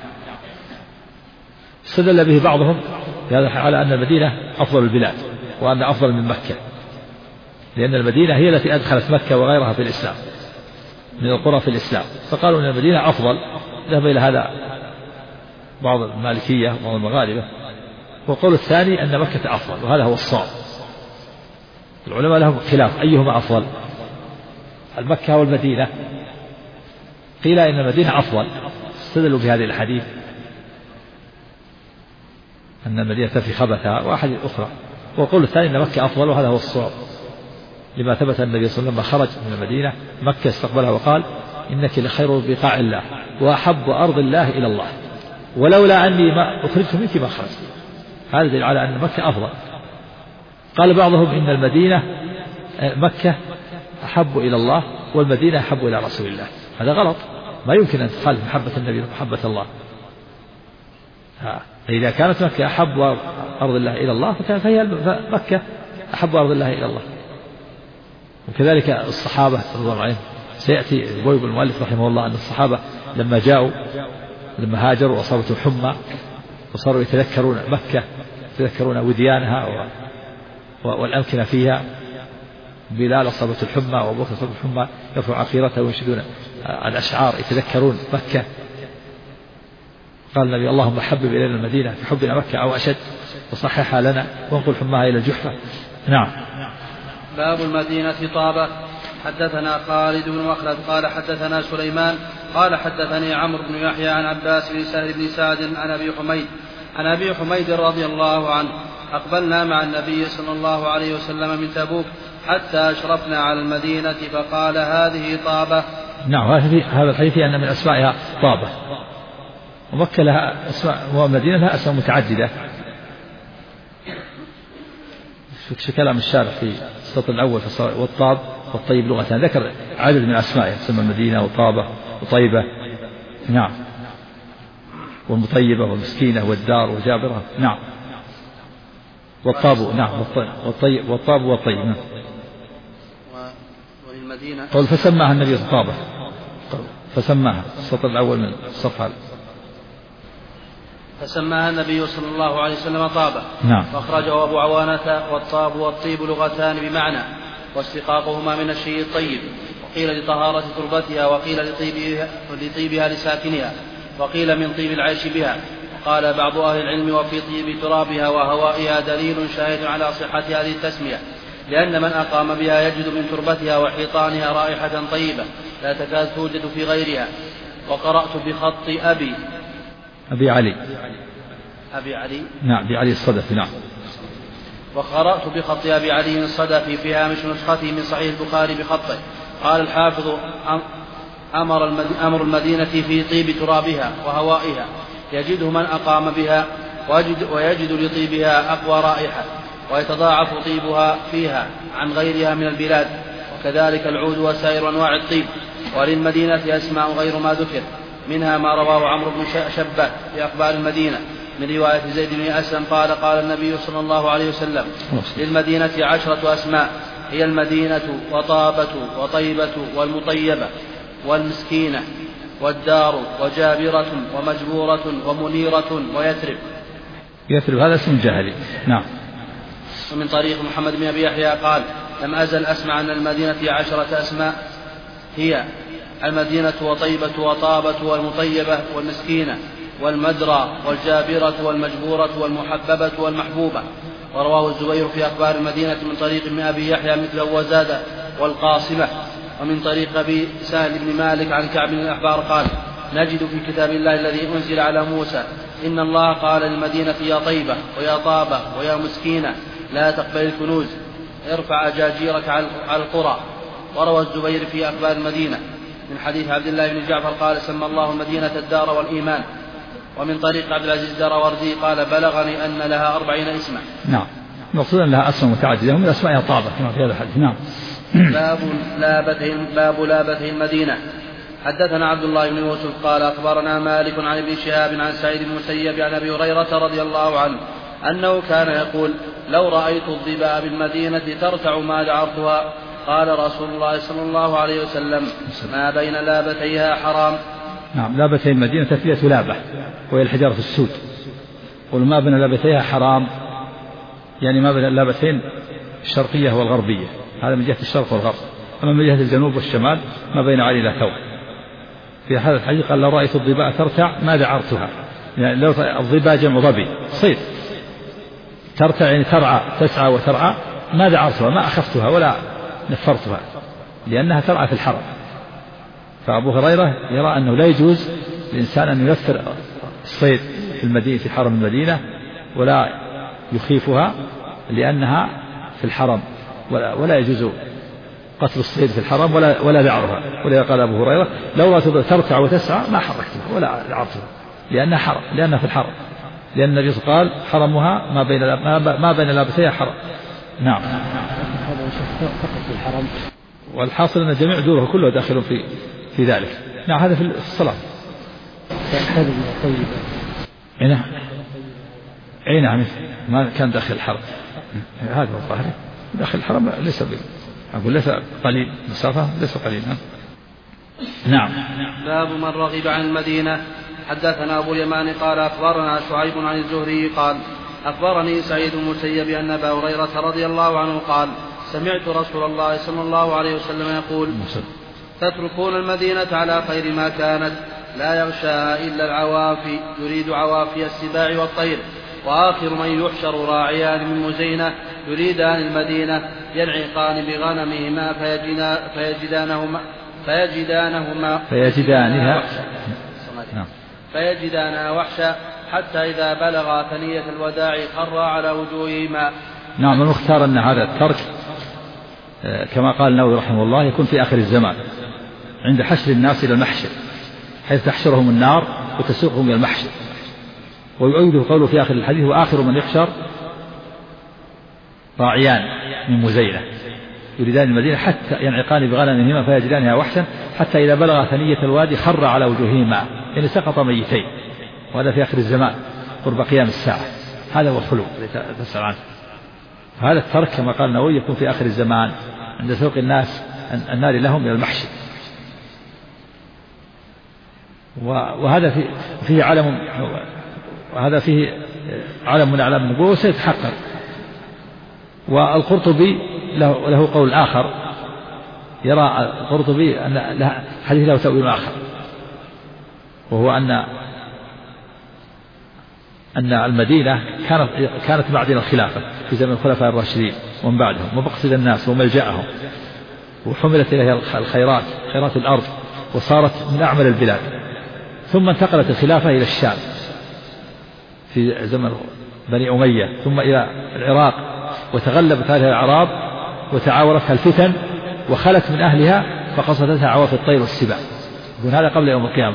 استدل به بعضهم على أن المدينة أفضل البلاد وأن أفضل من مكة، لأن المدينة هي التي أدخلت مكة وغيرها في الإسلام من القرى في الإسلام، فقالوا أن المدينة أفضل. ذهب إلى هذا بعض المالكية وبعض المغاربة. والقول الثاني أن مكة أفضل، وهذا هو الصواب. العلماء لهم خلاف أيهما أفضل، المكة والمدينة. قيل إن المدينة أفضل، استدلوا بهذه الحديث أن المدينة في خبثها وأحاديث أخرى. والقول الثاني أن مكة أفضل، وهذا هو الصواب، لما ثبت النبي صلى الله عليه وسلم لما خرج من المدينة مكة استقبلها وقال إنك لخير بقاع الله وأحب أرض الله إلى الله، ولولا أني ما أخرجت منك ما خرجت. هذا دليل على أن مكة أفضل. قال بعضهم إن المدينة مكة أحب إلى الله والمدينة أحب إلى رسول الله. هذا غلط، ما يمكن أن تخالف محبة النبي ومحبة الله. فإذا كانت مكة أحب أرض الله إلى الله فهي مكة أحب أرض الله إلى الله. وكذلك الصحابة رضي الله عنهم، سيأتي بويب المؤلف رحمه الله أن الصحابة لما هاجروا وأصابتهم حمى وصاروا يتذكرون مكة، يتذكرون وديانها والأمكنة فيها. بلال أصابته الحمى وأبو بكر أصابته الحمى يرفع عقيرته وينشدون الأشعار يتذكرون مكة. قال النبي اللهم حبب إلينا المدينة في حبنا مكة أو أشد وصححها لنا وانقل حماها إلى الجحفة. نعم. باب المدينة طابة. حدثنا خالد بن مخلد قال حدثنا سليمان قال حدثني عمرو بن يحيى عن عباس بن سهل بن سعد عن أبي حميد رضي الله عنه أقبلنا مع النبي صلى الله عليه وسلم من تبوك حتى أشرفنا على المدينة فقال هذه طابة. نعم. هذا الحديث أن من أسمائها طابة، ومكة لها أسماء والمدينة لها أسماء متعددة. في كلام الشارح في السطر الأول والطاب والطيب لغتان ذكر عدد من أسمائها تسمى المدينة وطابة وطيبة. نعم. والمطيبة والمسكينة والدار وجابرة. نعم. والطاب. نعم. والطاب والطيب. نعم. وللمدينة قال فسماها النبي طابة، فسماها السطر الأول من الصفحة. فسماها النبي صلى الله عليه وسلم طابة. نعم. فأخرجه أبو عوانة. والطاب والطيب لغتان بمعنى، واستقاقهما من الشيء الطيب، وقيل لطهارة تربتها، وقيل لطيبها لساكنها، وقيل من طيب العيش بها. وقال بعض أهل العلم وفي طيب ترابها وهوائها دليل شاهد على صحة هذه التسمية، لأن من أقام بها يجد من تربتها وحيطانها رائحة طيبة لا تكاد توجد في غيرها. وقرأت بخط أبي علي. نعم. أبي علي الصدفي. نعم. وقرأت بخط أبي علي الصدفي في هامش نسختي من صحيح البخاري بخطه. قال الحافظ أمر المدينة في طيب ترابها وهوائها يجده من أقام بها، ويجد لطيبها أقوى رائحة، ويتضاعف طيبها فيها عن غيرها من البلاد، وكذلك العود وسائر أنواع الطيب. وللمدينة أسماء غير ما ذكر، منها ما رواه عمرو بن شبة في أخبار المدينة من رواية زيد بن أسلم قال قال النبي صلى الله عليه وسلم للمدينة 10 أسماء، هي المدينة وطابة وطيبة والمطيبة والمسكينة والدار وجابرة ومجبورة ومنيرة ويثرب. يثرب هذا اسم جاهلي. نعم. ومن طريق محمد بن أبي يحيى قال لم أزل أسمع أن المدينة 10 أسماء، هي المدينة وطيبة وطابة والمطيبة والمسكينة والمدرى والجابرة والمجبورة والمحببة والمحبوبة. ورواه الزبير في أخبار المدينة من طريق ابن أبي يحيى مثله وزاد والقاصمة. ومن طريق أبي سهل بن مالك عن كعب بن الأحبار قال نجد في كتاب الله الذي أنزل على موسى إن الله قال للمدينة يا طيبة ويا طابة ويا مسكينة لا تقبل الكنوز، ارفع أجاجيرك على القرى. وروى الزبير في أخبار المدينة من حديث عبد الله بن جعفر قال سمى الله المدينة الدار والإيمان. ومن طريق عبد العزيز الدراوردي قال بلغني أن لها 40 اسما. نعم. مقصودا لها أسماء متعددة ومن أسمائها طابة كما في هذا الحديث. نعم. باب لابته المدينة. حدثنا عبد الله بن يوسف قال أخبرنا مالك عن ابن شهاب عن سعيد بن المسيب عن أبي هريرة رضي الله عنه أنه كان يقول لو رأيت الظباء بالمدينة ترتع ما دعرتها. قال رسول الله صلى الله عليه وسلم ما بين لابتيها حرام. نعم، لابتي المدينة تثنية لابة وهي الحجارة السود، وما بين لابتيها حرام يعني ما بين اللابتين الشرقية والغربية، هذا من جهة الشرق والغرب. أما من جهة الجنوب والشمال ما بين عليلة ثوب. في هذا الحديث قال لو رأيت الظباء ترتع ما دعرتها، يعني لو الظباء جمع ظبي صيد، ترتع يعني ترعى تسعى وترعى، ما دعرتها ما أخفتها ولا نفرتها لأنها ترعى في الحرم. فأبو هريرة يرى أنه لا يجوز للإنسان أن ينفر الصيد في المدينة في حرم المدينة ولا يخيفها لأنها في الحرم، ولا يجوز قتل الصيد في الحرم ولا دعرها. ولذا قال أبو هريرة لو رأيت ترتع وتسعى ما حركتها ولا دعرتها لأنها حرم، لأنها في الحرم، لأن النبي قال حرمها ما بين لابتيها حرم. نعم. فقط في الحرم. والحاصل أن جميع دوره كله داخل في ذلك. نعم، هذا في الصلاة. هذه طيبة. نعم. أي نعم، ما كان داخل الحرم، هذا هو الظاهر. داخل الحرم ليس أقول ليس قليل مسافة، ليس قليل. نعم. باب من رغب عن المدينة. حدثنا أبو اليمان قال أخبرنا شعيب عن الزهري قال أخبرني سعيد بن المسيب أن أبا هريرة رضي الله عنه قال سمعت رسول الله صلى الله عليه وسلم يقول تتركون المدينة على خير ما كانت لا يغشاها إلا العوافي، يريد عوافي السباع والطير، وآخر من يحشر راعيان من مزينة يريدان المدينة ينعقان بغنمهما فيجدانها وحشا حتى إذا بلغا ثنية الوداع خر على وجوههما. نعم، المختار أن هذا الترك كما قال النووي رحمه الله يكون في آخر الزمان عند حشر الناس إلى المحشر، حيث تحشرهم النار وتسوقهم إلى المحشر. ويؤيده قوله في آخر الحديث وآخر من يحشر راعيان من مزينة يريدان المدينة حتى ينعقان بغنمهما فيجدانها وحشا حتى إذا بلغ ثنية الوادي خر على وجوههما، يعني سقط ميتين. وهذا في آخر الزمان قرب قيام الساعة، هذا هو الخلو الذي تسأل عنه. هذا الترك كما قال النووي يكون في آخر الزمان عند سوق الناس النار لهم إلى المحشر. وهذا فيه علم، وهذا فيه علم من أعلام النبوة وسيتحقق. والقرطبي له قول آخر، يرى القرطبي أن الحديث له تأويل آخر، وهو أن المدينة كانت معدن الخلافة في زمن الخلفاء الراشدين ومن بعدهم، ومقصد الناس وملجأهم، وحملت إليها الخيرات، خيرات الأرض، وصارت من أعمل البلاد. ثم انتقلت الخلافة إلى الشام في زمن بني أمية، ثم إلى العراق، وتغلبت هذه الأعراب وتعاورتها الفتن وخلت من أهلها فقصدتها عواف الطير والسباع. يقول هذا قبل يوم القيامة.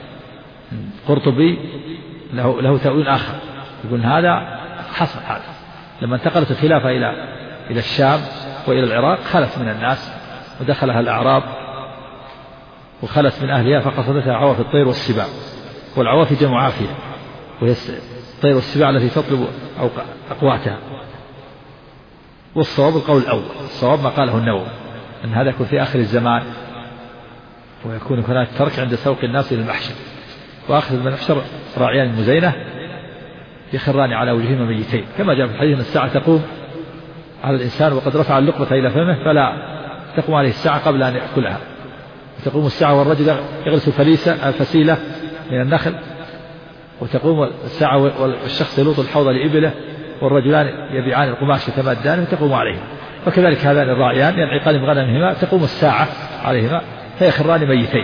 قرطبي له تأويل آخر، يقول هذا حصل، هذا لما انتقلت الخلافة إلى الشام وإلى العراق خلت من الناس ودخلها الأعراب وخلت من أهلها فقصدتها عواف الطير والسباع. والعوافي جمع عافية، وهي الطير والسباع التي تطلب أقواتها. والصواب القول الأول، الصواب ما قاله النووي أن هذا يكون في آخر الزمان، ويكون هناك ترك عند سوق الناس إلى المحشر. وآخر من يحشر راعيان مزينة يخران على وجههما ميتين، كما جاء في الحديث أن الساعة تقوم على الإنسان وقد رفع اللقمة إلى فمه فلا تقوم عليه الساعة قبل أن يأكلها. تقوم الساعة والرجل يغرس الفسيلة من النخل، وتقوم الساعة والشخص يلوط الحوض لإبله، والرجلان يبيعان القماش يتمادان وتقوم عليهما. وكذلك هذان الراعيان ينعقان بغنمهما تقوم الساعة عليهما فيخران ميتين.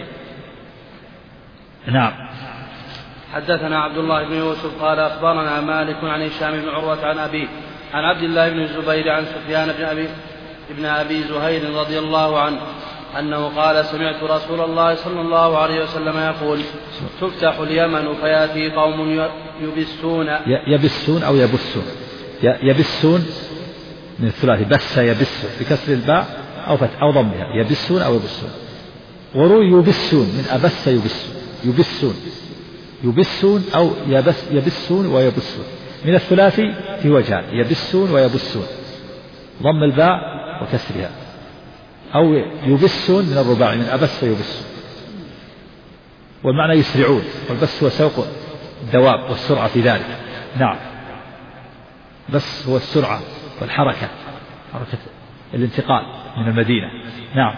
نعم. حدثنا عبد الله بن يوسف قال أخبرنا مالك عن هشام بن عروة عن أبيه عن عبد الله بن الزبير عن سفيان بن أبي زهير رضي الله عنه أنه قال سمعت رسول الله صلى الله عليه وسلم يقول تفتح اليمن فيأتي قوم يبسون أو يبسون. يبسون من الثلاثي، بس يبس بكسر الباء أو ضمها، يبسون أو يبسون. وروي يبسون من أبس يبسون، يبسون أو يبسون ويبسون. من الثلاثي في وجهان، يبسون ويبسون، ضم الباء وكسرها، أو يبسون من الرباعي من أبس يبسون، والمعنى يسرعون، والبس هو سوق الدواب والسرعة في ذلك. نعم، بس هو السرعة والحركة، حركة الانتقال من المدينة. نعم.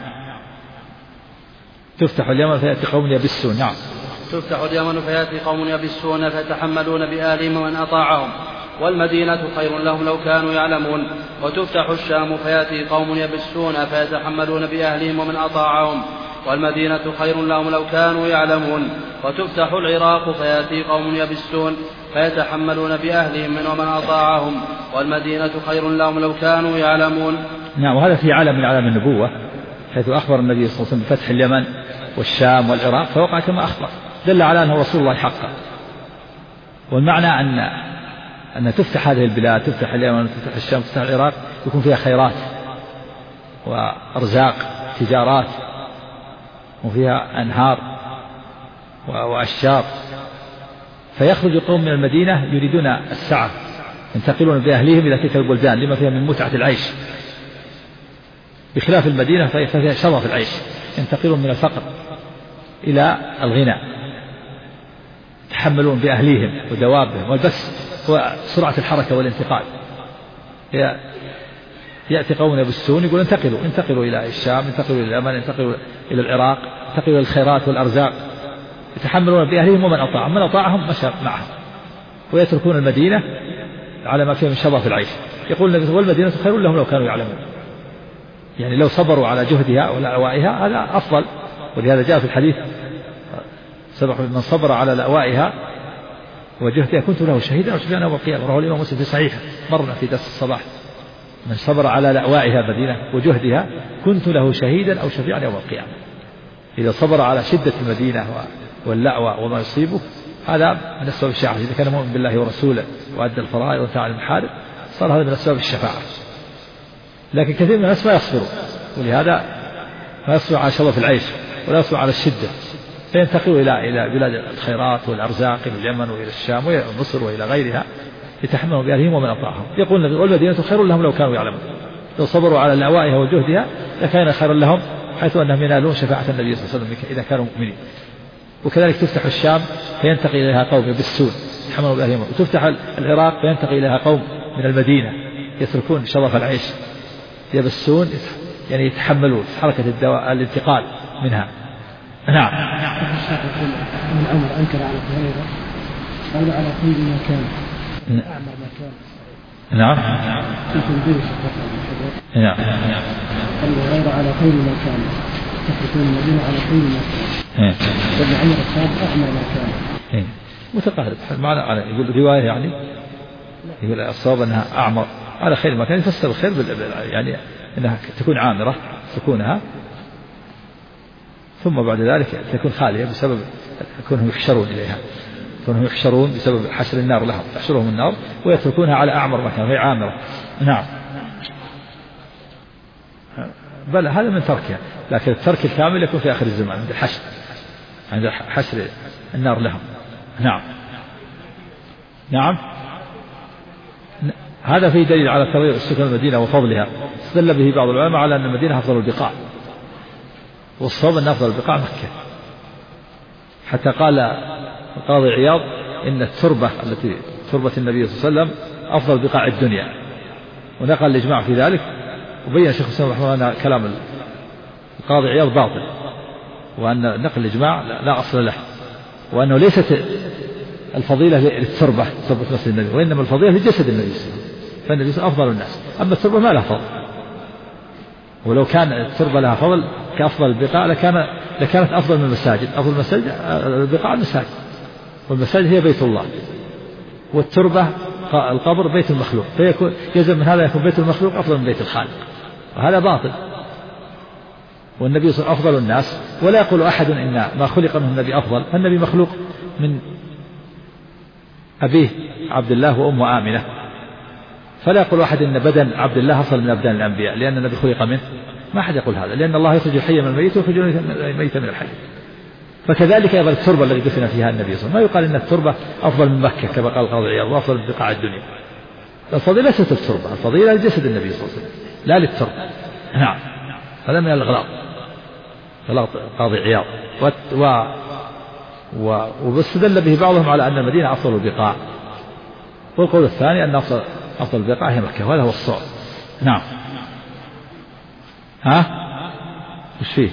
تفتح اليمن فيأتي قوم يبسون. نعم. تفتح اليمن فيأتي قوم يبسون فيتحملون بأهلهم ومن أطاعهم، والمدينة خير لهم لو كانوا يعلمون. وتفتح الشام فيأتي قوم يبسون فيتحملون بأهلهم ومن أطاعهم، والمدينة خير لهم لو كانوا يعلمون. وتفتح العراق فيأتي قوم يبسون فيتحملون بأهلهم ومن أطاعهم، والمدينة خير لهم لو كانوا يعلمون. نعم. وهذا في علم من علم النبوة، حيث أخبر النبي صلى الله عليه وسلم بفتح اليمن والشام والعراق فوقع كما أخبر، دل على أنه رسول الله حقا. والمعنى أن تفتح هذه البلاد، تفتح اليمن، تفتح الشام، تفتح العراق، يكون فيها خيرات وأرزاق، تجارات، وفيها أنهار وأشجار. فيخرج قوم من المدينة يريدون السعة، ينتقلون بأهليهم إلى تلك البلدان لما فيها من متعة العيش، بخلاف المدينة فيها شرف العيش، ينتقلون من الفقر إلى الغنى، يتحملون بأهليهم ودوابهم، والبس هو سرعة الحركة والانتقال. يأتي قوم يبسون، يقول انتقلوا إلى الشام، انتقلوا إلى اليمن، انتقلوا إلى العراق، انتقلوا إلى الخيرات والأرزاق، يتحملون بأهلهم ومن أطاعهم، من أطاعهم مشى معهم، ويتركون المدينة على ما فيها من شرف العيش. يقول النبي والمدينة خير لهم لو كانوا يعلمون، يعني لو صبروا على جهدها ولأوائها هذا أفضل. ولهذا جاء في الحديث سبق من صبر على لأوائها وجهدها كنت له شهيدا أو شفيعا يوم القيامة، رواه الإمام مسلم في صحيحه، مرنا في درس الصباح. من صبر على لأوائها المدينة وجهدها كنت له شهيدا أو شفيعا يوم القيامة. إذا صبر على شدة المدينة واللأوى وما يصيبه هذا من أسباب الشفاعة. إذا كان مؤمن بالله ورسوله وأدى الفرائض وفعل المحارم صار هذا من أسباب الشفاعة. لكن كثير من الناس ما يصبروا، ولهذا ما يصبر على شرف العيش ولا يصبر على الشدة، فينتقلوا إلى بلاد الخيرات والأرزاق، إلى اليمن وإلى الشام وإلى مصر وإلى غيرها، يتحملوا بأهلهم ومن أطاعهم. يقول النبي والمدينة خير لهم لو كانوا يعلمون، لو صبروا على لأوائها وجهدها لكان خيرا لهم، حيث أنهم ينالون شفاعة النبي صلى الله عليه وسلم إذا كانوا مؤمنين. وكذلك تفتح الشام فينتقل إليها قوم يبسون يتحملوا بأهلهم، وتفتح العراق فينتقل إليها قوم من المدينة يتركون شرف العيش، يبسون يعني يتحملون حركة الانتقال منها. نعم. ابن عمر أنكر على هريرة قال على خير ما كان، أعمر ما كان. نعم. نعم. قال هريرة على خير ما كان، تتركون المدينة على خير ما كان. ابن عمر الصادق أعمر ما كان. متقارب معنى على يقول رواية، يعني يقول الصواب أنها أعمر على خير ما كان، يفسر الخير يعني أنها تكون عامرة سكونها، ثم بعد ذلك تكون خالية بسبب كونهم يحشرون إليها، كونهم يحشرون بسبب حشر النار لهم، تحشرهم النار ويتركونها على أعمر مكان وهي عامرة. نعم. بل هذا من تركها، لكن الترك الكامل يكون في آخر الزمان عند الحشر، عند حشر النار لهم. نعم. نعم. هذا فيه دليل على تغيير سكن المدينة وفضلها، استدل به بعض العلماء على أن المدينة أفضل البقاع، والصواب أن أفضل البقاع مكة، حتى قال القاضي عياض إن التربة التي تربة النبي صلى الله عليه وسلم أفضل بقاع الدنيا، ونقل الإجماع في ذلك. وبين الشيخ الإسلام رحمه الله أن كلام القاضي عياض باطل، وأن نقل الإجماع لا أصل له، وأنه ليست الفضيلة للتربة، تربة مسجد النبي، وإنما الفضيلة لجسد النبي صلى الله عليه وسلم، فالنبي صلى الله عليه وسلم أفضل الناس، أما التربة ما لها فضل. ولو كان التربة لها فضل كأفضل البقاع لكانت أفضل من المساجد. أفضل المساجد البقاع المساجد، والمساجد هي بيت الله، والتربة القبر بيت المخلوق، فيكون يلزم من هذا يكون بيت المخلوق أفضل من بيت الخالق، وهذا باطل. والنبي صلى الله عليه وسلم أفضل الناس، ولا يقول أحد إن ما خلق منه النبي أفضل، فالنبي مخلوق من أبيه عبد الله وأمه آمنة، فلا يقول أحد إن بدن عبد الله أفضل من أبدان الأنبياء، لأن النبي خلق منه ما أحد يقول هذا، لأن الله يخرج الحي من الميت ويخرج الميت من الحي. فكذلك أيضا التربة التي دفن فيها النبي صلى الله عليه وسلم، ما يقال أن التربة أفضل من مكة كما قال القاضي عياض وأفضل من بقاع الدنيا. الفضيلة ليست التربة، الفضيلة لجسد النبي صلى الله عليه وسلم لا للتربة. نعم، هذا من الأغلاط، غلاط القاضي عياض. واستدل به بعضهم على أن المدينة أفضل البقاع، والقول الثاني أن أفضل البقاع هي مكة، وهذا هو الصواب. نعم. وش فيه؟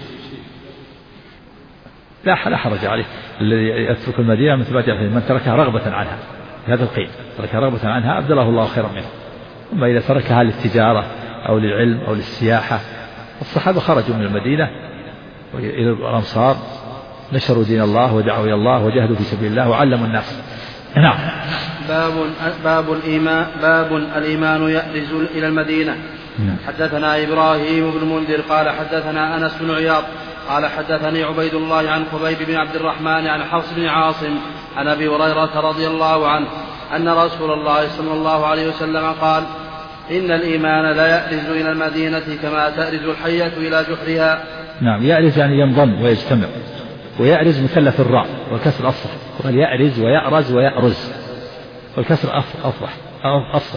لا حرج عليه الذي يترك المدينة من ثبات من تركها رغبة عنها، هذا القيد، تركها رغبة عنها أبدله الله خيرا منه. أما إذا تركها للتجارة أو للعلم أو للسياحة، الصحابة خرجوا من المدينة إلى الأمصار، نشروا دين الله ودعوا إلى الله وجاهدوا في سبيل الله وعلموا الناس. نعم. باب الإيمان يأرز إلى المدينة. حدثنا إبراهيم بن منذر قال حدثنا أنس بن عياض قال حدثني عبيد الله عن خبيب بن عبد الرحمن عن حفص بن عاصم عن أبي هريرة رضي الله عنه أن رسول الله صلى الله عليه وسلم قال: إن الإيمان لا يأرز إلى المدينة كما تأرز الحية إلى جحرها. نعم، يأرز يعني ينضم ويجتمع، ويأرز مثلث الراء والكسر أفصح، وقال يأرز ويأرز ويأرز والكسر أفصح.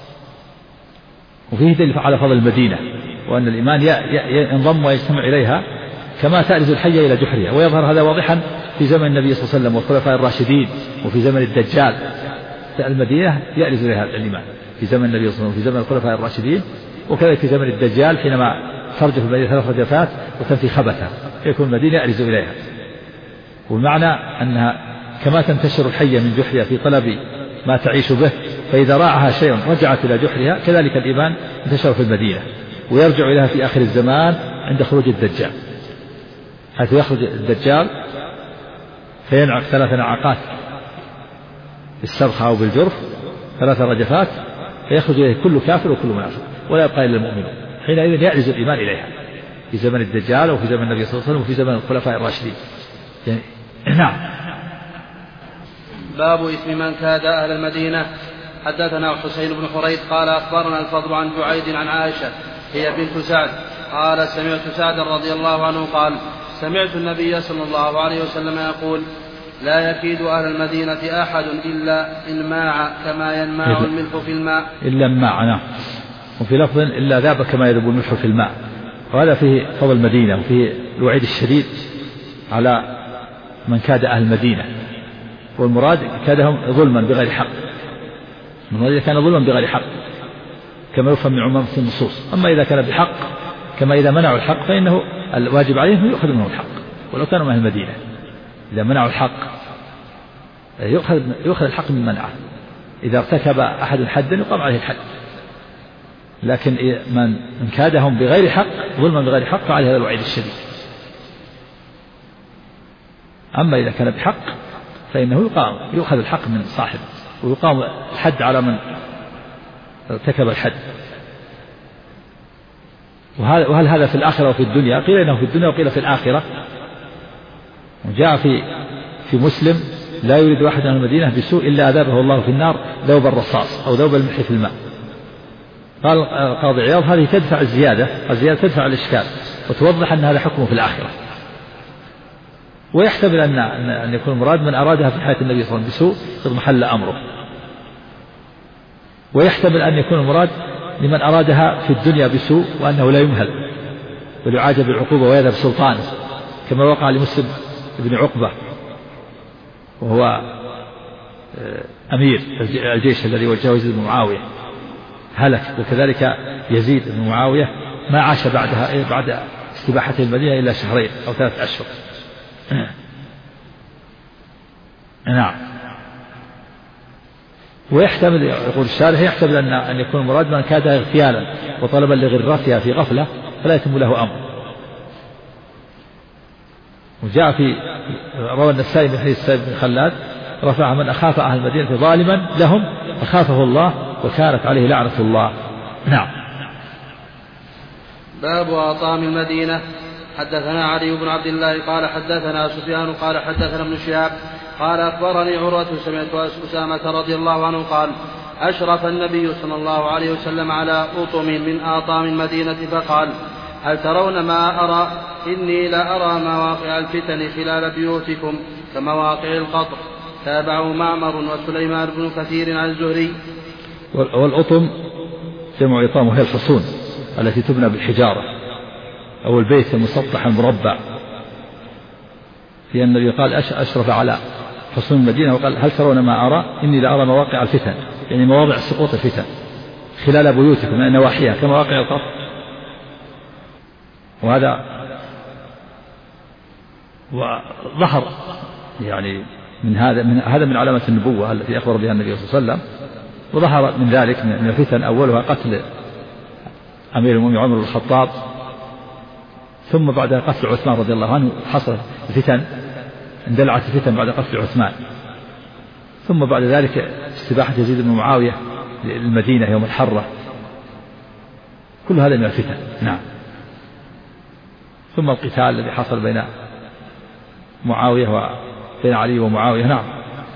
وفيه دليل على فضل المدينة، وأن الإيمان ينضم ويجتمع إليها كما تأرز الحية إلى جحرها. ويظهر هذا واضحا في زمن النبي صلى الله عليه وسلم والخلفاء الراشدين، وفي زمن الدجال المدينة يأرز إليها الإيمان في زمن النبي صلى الله عليه وسلم وفي زمن الخلفاء الراشدين، وكذلك في زمن الدجال حينما ترجف المدينة 3 رجفات وتنفي خبثها يكون المدينة يأرز إليها. والمعنى أنها كما تنتشر الحية من جحرها في طلب ما تعيش به، فإذا راعها شيء رجعت إلى جحرها، كذلك الإيمان انتشر في المدينة ويرجع إليها في آخر الزمان عند خروج الدجال، حيث يخرج الدجال فينعق 3 نعقات بالسرخة أو بالجرف 3 رجفات، فيخرج إليه كل كافر وكل منافق ولا يبقى إلا المؤمن. حينئذ يعرز الإيمان إليها في زمن الدجال وفي زمن النبي صلى الله عليه وسلم وفي زمن الخلفاء الراشدين. يعني نعم. باب إثم من كاد أهل المدينة. حدثنا حسين بن حريث قال أخبرنا الفضل عن جعيد عن عائشة هي بنت سعد قال سمعت سعد رضي الله عنه قال سمعت النبي صلى الله عليه وسلم يقول: لا يكيد أهل المدينة أحد إلا الماع كما ينماع الملح في الماء. إلا الماع. نعم. وفي لفظ إلا ذاب كما يذوب الملح في الماء. وهذا فيه فضل المدينة وفيه الوعيد الشديد على من كاد أهل المدينة، والمراد كادهم ظلما بغير حق، من إذا كان ظلما بغير حق كما يفهم من عموم النصوص. أما إذا كان بحق كما إذا منعوا الحق فإنه الواجب عليهم يؤخذ منه الحق ولو كانوا من أهل المدينة. إذا منعوا الحق يؤخذ الحق من منعه. إذا ارتكب أحد حدا يقام عليه الحد، لكن من كادهم بغير حق ظلما بغير حق فعليه هذا الوعيد الشديد. أما إذا كان بحق فإنه يؤخذ الحق من صاحبه ويقام الحد على من ارتكب الحد. وهل هذا في الآخرة وفي الدنيا؟ قيل إنه في الدنيا وقيل في الآخرة. وجاء في مسلم: لا يريد أحد أهل المدينة بسوء إلا أذابه الله في النار ذوب الرصاص أو ذوب الملح في الماء. قال القاضي عياض: هذه تدفع الزيادة تدفع الإشكال وتوضح أن هذا حكمه في الآخرة. ويحتمل أن يكون المراد من أرادها في حياة النبي صلى الله عليه وسلم بسوء قد محل أمره، ويحتمل أن يكون المراد لمن أرادها في الدنيا بسوء وأنه لا يمهل بل يعاجب بالعقوبة ويذهب سلطانه، كما وقع لمسلم بن عقبة وهو أمير الجيش الذي وجهه يزيد بن معاوية هلك، وكذلك يزيد بن معاوية ما عاش بعد استباحته المدينة إلا 2 أو 3 أشهر. نعم. ويحتمل، يقول الشارح، يحتمل أن يكون المراد من كادها اغتيالا وطلبا لغرتها في غفلة فلا يتم له أمر. وجاء في روى النسائي من حديث سعيد بن خلاد: رفع من أخاف أهل المدينة ظالما لهم أخافه الله وكانت عليه لعنة الله. نعم. باب أطعام المدينة. حدثنا علي بن عبد الله قال حدثنا سفيان قال حدثنا ابن شهاب قال أخبرني عروة سمعت أسامة رضي الله عنه قال: أشرف النبي صلى الله عليه وسلم على أطم من آطام المدينة فقال: هل ترون ما أرى؟ إني لأرى مواقع الفتن خلال بيوتكم كمواقع القطر. تابعوا معمر وسليمان بن كثير عن الزهري. والأطم جمع إطام وهي الحصون التي تبنى بالحجارة أو البيت المسطح المربع. في النبي قال أشرف على حصون المدينة وقال هل ترون ما أرى؟ إني لأرى مواقع الفتن، يعني مواضع سقوط الفتن خلال بيوتكم من نواحيها كمواقع القطر. وهذا وظهر يعني من هذا من علامة النبوة التي أخبر بها النبي صلى الله عليه وسلم. وظهر من ذلك من الفتن أولها قتل أمير المؤمنين عمر بن الخطاب، ثم بعد قتل عثمان رضي الله عنه حصلت الفتن، اندلعت الفتن بعد قتل عثمان، ثم بعد ذلك استباحة يزيد بن معاوية للمدينة يوم الحرة. كل هذا من الفتن. نعم. ثم القتال الذي حصل بين معاوية وبين علي ومعاوية. نعم.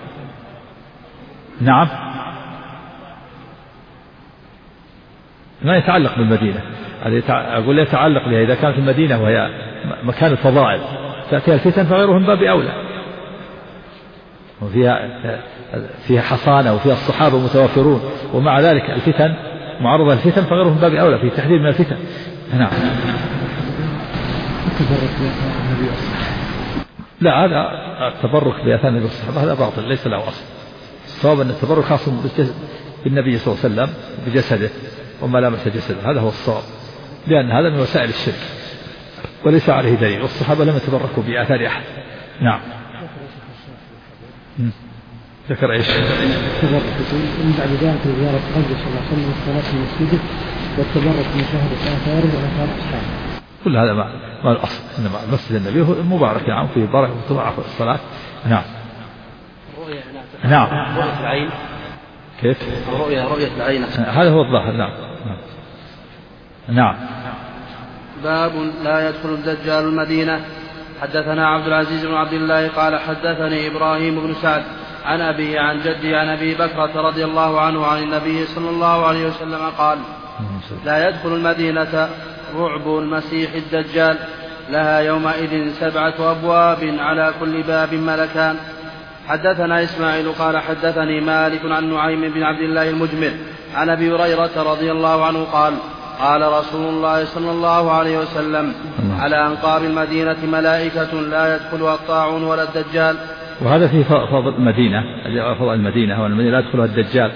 نعم. ما يتعلق بالمدينة، أقول لا يتعلق بها. إذا كانت المدينة وهي مكان الفضائل تأتيها الفتن فغيرهم باب أولى، وفيها حصانة وفيها الصحابة متوافرون، ومع ذلك الفتن معرضة للفتن فغيرهم باب أولى في تحذير من الفتن. نعم. لا، هذا التبرك بآثار النبي والصحابة هذا باطل ليس له أصل. الصواب أن التبرك خاص بالنبي صلى الله عليه وسلم بجسده وما لامس جسده، هذا هو الصواب، لأن هذا من وسائل الشرك وليس عليه دليل، والصحابة لم يتبركوا بآثار أحد. نعم. ذكر ايش؟ من بعد ذلك زيارة قبر صلى الله عليه وسلم والصلاة في مسجده والتبرك بمشاهدة آثاره وآثار أصحابه. كل هذا ما الأصل، إنما مسجد النبي هو مبارك نعم فيه بركة وتضاعف الصلاة. نعم. نعم. رؤية العين. كيف؟ رؤية العين. هذا هو الظاهر. نعم. نعم. باب لا يدخل الدجال المدينة. حدثنا عبد العزيز بن عبد الله قال حدثني إبراهيم بن سعد عن أبي عن جدي عن أبي بكرة رضي الله عنه عن النبي صلى الله عليه وسلم قال لا يدخل المدينة رعب المسيح الدجال، لها يومئذ 7 أبواب على كل باب ملكان. حدثنا إسماعيل قال حدثني مالك عن نعيم بن عبد الله المجمل عن أبي هريرة رضي الله عنه قال قال رسول الله صلى الله عليه وسلم على أنقاب المدينة ملائكة لا يدخلها الطاعون ولا الدجال. وهذا في فضل المدينة، فضل المدينة والمدينة لا يدخلها الدجال.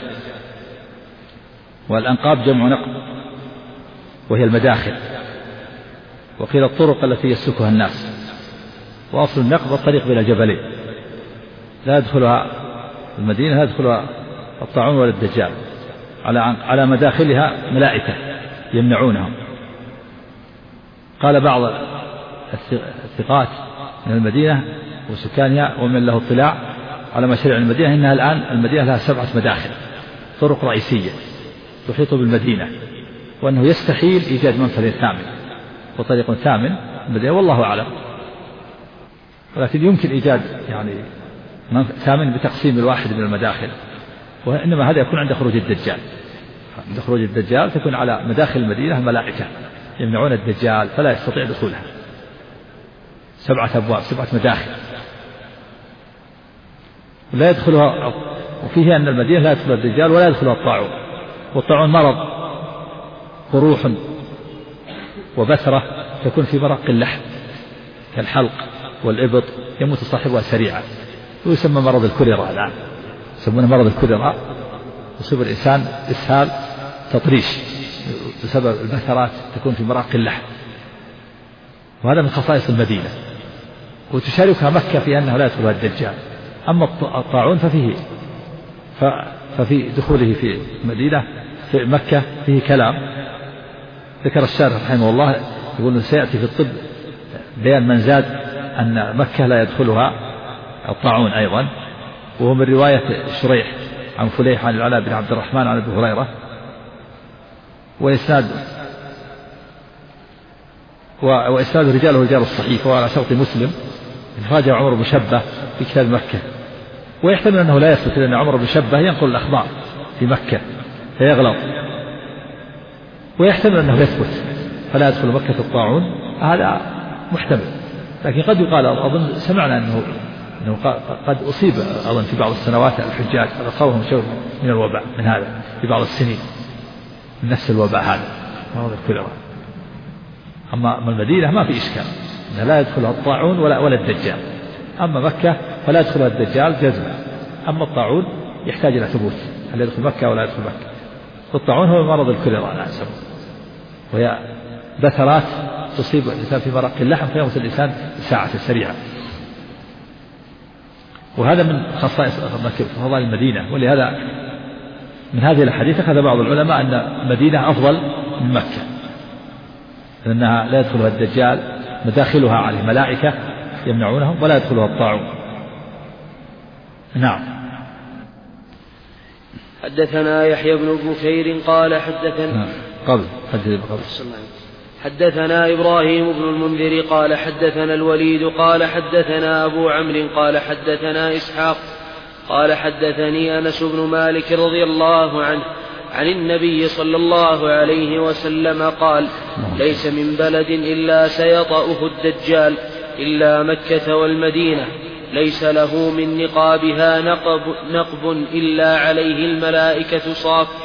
والأنقاب جمع نقب وهي المداخل، وقيل الطرق التي يسلكها الناس، وأصل النقب الطريق بين جبلين لا يدخلها المدينة لا يدخلها الطاعون ولا الدجال. على مداخلها ملائكة يمنعونهم. قال بعض الثقات من المدينة وسكانها ومن له اطلاع على مشاريع المدينة إنها الآن المدينة لها 7 مداخل طرق رئيسية تحيط بالمدينة، وأنه يستحيل إيجاد منفذ ثامن وطريق ثامن المدينة والله أعلم، ولكن يمكن إيجاد يعني ثامن بتقسيم الواحد من المداخل، وإنما هذا يكون عند خروج الدجال. عند خروج الدجال تكون على مداخل المدينة ملائكة يمنعون الدجال فلا يستطيع دخولها. 7 أبواب 7 مداخل لا يدخلها، وفيه أن المدينة لا يدخلها الدجال ولا يدخلها الطاعون. والطاعون مرض قروح وبثرة تكون في مرق اللحم كالحلق والإبط يموت صاحبها سريعا، ويسمى مرض الكوليرا الآن، يسمونه مرض الكوليرا. يصيب الإنسان إسهال تطريش بسبب البثرات تكون في مراق اللحم، وهذا من خصائص المدينة. وتشاركها مكة في أنه لا يدخلها الدجال. أما الطاعون ففي دخوله في المدينة في مكة فيه كلام. ذكر الشارح رحمه الله يقول سيأتي في الطب بيان من زاد أن مكة لا يدخلها الطاعون أيضا، وهو من رواية شريح عن فليح عن العلاء بن عبد الرحمن عن أبي هريرة، وإسناد رجاله رجال الصحيفة وعلى شرط مسلم. راجع عمر بن شبة في كتاب مكة، ويحتمل أنه لا يثبت لأن عمر بن شبة ينقل الأخبار في مكة فيغلط، ويحتمل أنه يثبت فلا يدخل مكة الطاعون، هذا محتمل. لكن قد يقال، أظن سمعنا أنه قد أصيب أظن في بعض السنوات الحجاج أصابهم شيء من الوباء من هذا في بعض السنين، من نفس الوباء هذا مرض الكوليرا. أما المدينة ما في إشكال، لا يدخلها الطاعون ولا الدجال. أما مكة فلا يدخلها الدجال جزما. أما الطاعون يحتاج إلى ثبوت، هل يدخل مكة ولا يدخل مكة. الطاعون هو مرض الكوليرا أنا أسمه، وهي بثرات تصيب الإنسان في مرق اللحم فيموت الإنسان ساعة سريعة. وهذا من خصائص فضائل المدينة. ولهذا من هذه الحديث أخذ بعض العلماء أن المدينة أفضل من مكة، لأنها لا يدخلها الدجال، مداخلها عليه ملائكة يمنعونهم، ولا يدخلها الطاعون. نعم. حدثنا يحيى بن بكير قال حدثنا حدثنا إبراهيم بن المنذر قال حدثنا الوليد قال حدثنا أبو عمرو قال حدثنا إسحاق قال حدثني أنس بن مالك رضي الله عنه عن النبي صلى الله عليه وسلم قال: ليس من بلد إلا سيطأه الدجال إلا مكة والمدينة، ليس له من نقابها نقب إلا عليه الملائكة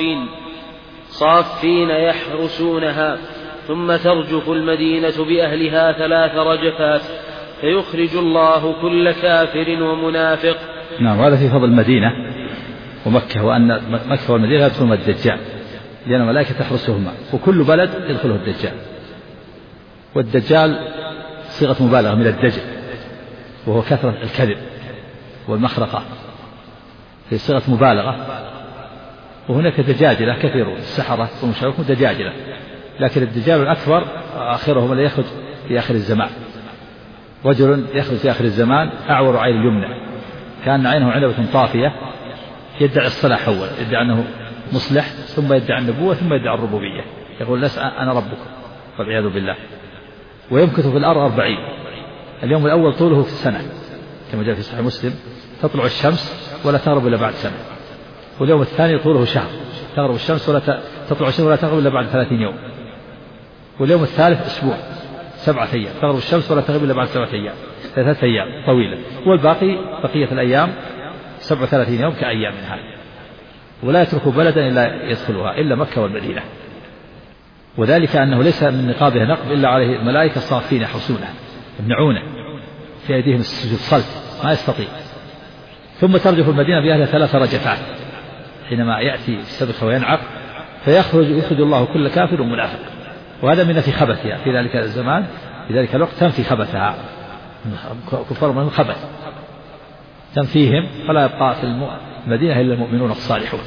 صافين يحرسونها، ثم ترجف المدينة بأهلها 3 رجفات، فيخرج الله كل كافر ومنافق. نعم. هذا في فضل المدينة ومكة، وأن مكة والمدينة لا يدخلهم الدجال لأن الملائكة تحرسهما، وكل بلد يدخله الدجال. والدجال صيغة مبالغة من الدجل، وهو كثرة الكذب والمخرقة، في صيغة مبالغة. وهناك دجاجلة كثير، السحرة والمشركون دجاجلة، لكن الدجال الأكبر آخرهم الذي يخرج في آخر الزمان. رجل يخرج في آخر الزمان أعور عين اليمنى، كان عينه عنبة طافية، يدعي الصلاح أول، يدعي أنه مصلح، ثم يدعي النبوة، ثم يدعي الربوبية، يقول أنا ربكم والعياذ بالله. ويمكث في الأرض 40. اليوم الأول طوله في السنة كما جاء في صحيح مسلم، تطلع الشمس ولا تغرب إلا بعد سنة. واليوم الثاني طوله شهر، تغرب الشمس ولا تطلع الشمس ولا تغرب إلا بعد 30 يوم. واليوم الثالث أسبوع، 7 أيام، تغرب الشمس ولا تغرب إلا بعد 7 أيام، 3 أيام طويلة. والباقي بقية الأيام 37 يوم كأيام من هذه. ولا يترك بلدا إلا يدخلها إلا مكة والمدينة. وذلك أنه ليس من نقابه نقب إلا عليه الملائكة الصافين يحرسونه يمنعونه، في أيديهم السجود صلت ما يستطيع. ثم ترجف المدينة بأهلها 3 رجفات، حينما يأتي السبخ وينعق يخرج الله كل كافر ومنافق. وهذا من في خبثها في ذلك الزمان، في ذلك الوقت تنفي خبثها، كفار من خبث تنفيهم، فلا يبقى في المدينة إلا المؤمنون الصالحون.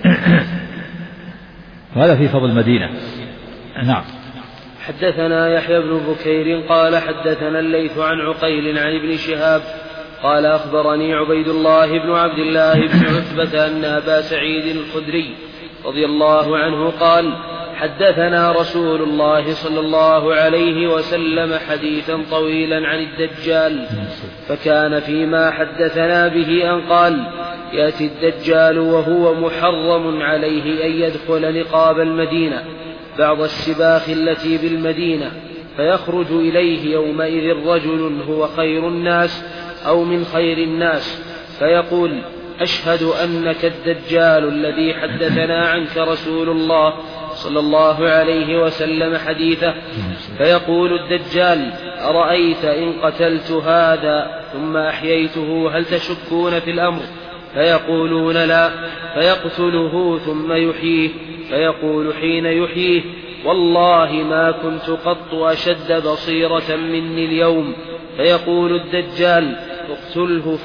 وهذا في فضل المدينة. نعم. حدثنا يحيى بن بكير قال حدثنا الليث عن عقيل عن ابن شهاب قال أخبرني عبيد الله بن عبد الله بن عتبة أن أبا سعيد الخدري رضي الله عنه قال: حدثنا رسول الله صلى الله عليه وسلم حديثا طويلا عن الدجال، فكان فيما حدثنا به أن قال: يأتي الدجال وهو محرم عليه أن يدخل نقاب المدينة بعض السباخ التي بالمدينة، فيخرج إليه يومئذ رجل هو خير الناس أو من خير الناس، فيقول: أشهد أنك الدجال الذي حدثنا عنك رسول الله صلى الله عليه وسلم حديثه. فيقول الدجال: أرأيت إن قتلت هذا ثم أحييته هل تشكون في الأمر؟ فيقولون لا. فيقتله ثم يحييه، فيقول حين يحييه: والله ما كنت قط أشد بصيرة مني اليوم. فيقول الدجال: اقتله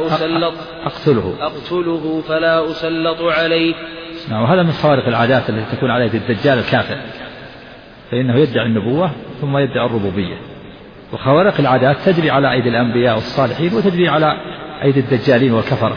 فلا أسلط عليه. وهذا من خوارق العادات التي تكون على يد الدجال الكافر، فإنه يدعي النبوة ثم يدعي الربوبية. وخوارق العادات تجري على أيدي الأنبياء والصالحين، وتجري على أيدي الدجالين والكفرة.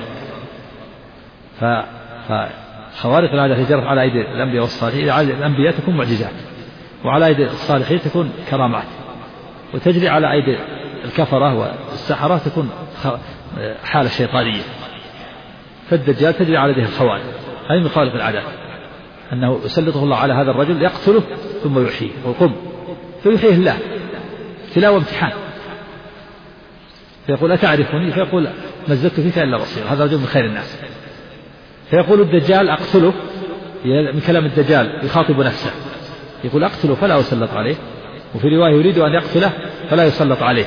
فخوارق العادات جرت على أيدي الأنبياء والصالحين، على الأنبياء تكون معجزات، وعلى أيدي الصالحين تكون كرامات، وتجري على أيدي الكفرة والسحرة تكون حالة شيطانية. فالدجال تجري على يده الخوارق. هذه من خوارق العادات، أنه يسلطه الله على هذا الرجل يقتله ثم يحييه، وقم فيحييه الله ابتلاء وامتحان، فيقول أتعرفني؟ فيقول ما ازددت فيك إلا بصيرا. هذا رجل من خير الناس. فيقول الدجال أقتله، من كلام الدجال يخاطب نفسه، يقول أقتله فلا أسلط عليه، وفي رواية يريد أن يقتله فلا يسلط عليه.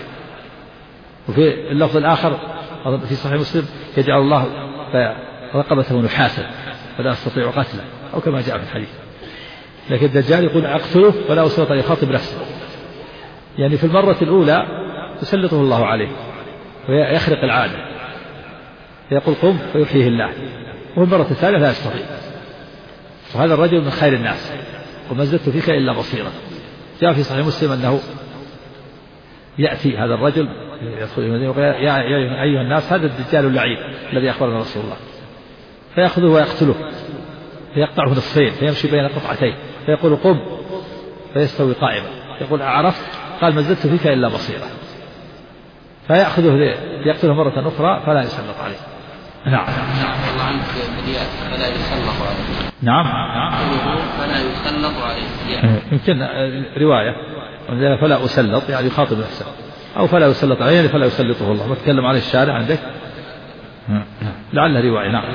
وفي اللفظ الآخر في صحيح مسلم يجعل الله رقبته نحاسا فلا أستطيع قتله، أو كما جاء في الحديث. لكن الدجال يقول أقتله فلا أسلط عليه، يخاطب نفسه، يعني في المرة الأولى يسلطه الله عليه ويخرق العادة، فيقول قم فيحييه الله، وفي المرة الثانية لا يستطيع. وهذا الرجل من خير الناس. وما زدت فيك إلا بصيرا. جاء في صحيح مسلم أنه يأتي هذا الرجل يدخل المدينة ويقول يا أيها الناس هذا الدجال اللعين الذي أخبرنا رسول الله، فيأخذه ويقتله، فيقطعه نصفين فيمشي بين قطعتين، فيقول قم فيستوي قائما، يقول أعرفت؟ قال ما زدت فيك إلا بصيرا. فيأخذه يقتله مرة أخرى فلا يسلط عليه. نعم. الله عنك فلا يسلط عليه. نعم. فلا يسلط عليه. يمكن رواية فلا أسلط يعني يخاطب نفسه، أو فلا يسلط عليه يعني فلا يسلطه الله. ما تكلم عن الشارع عندك لعل رواية. نعم.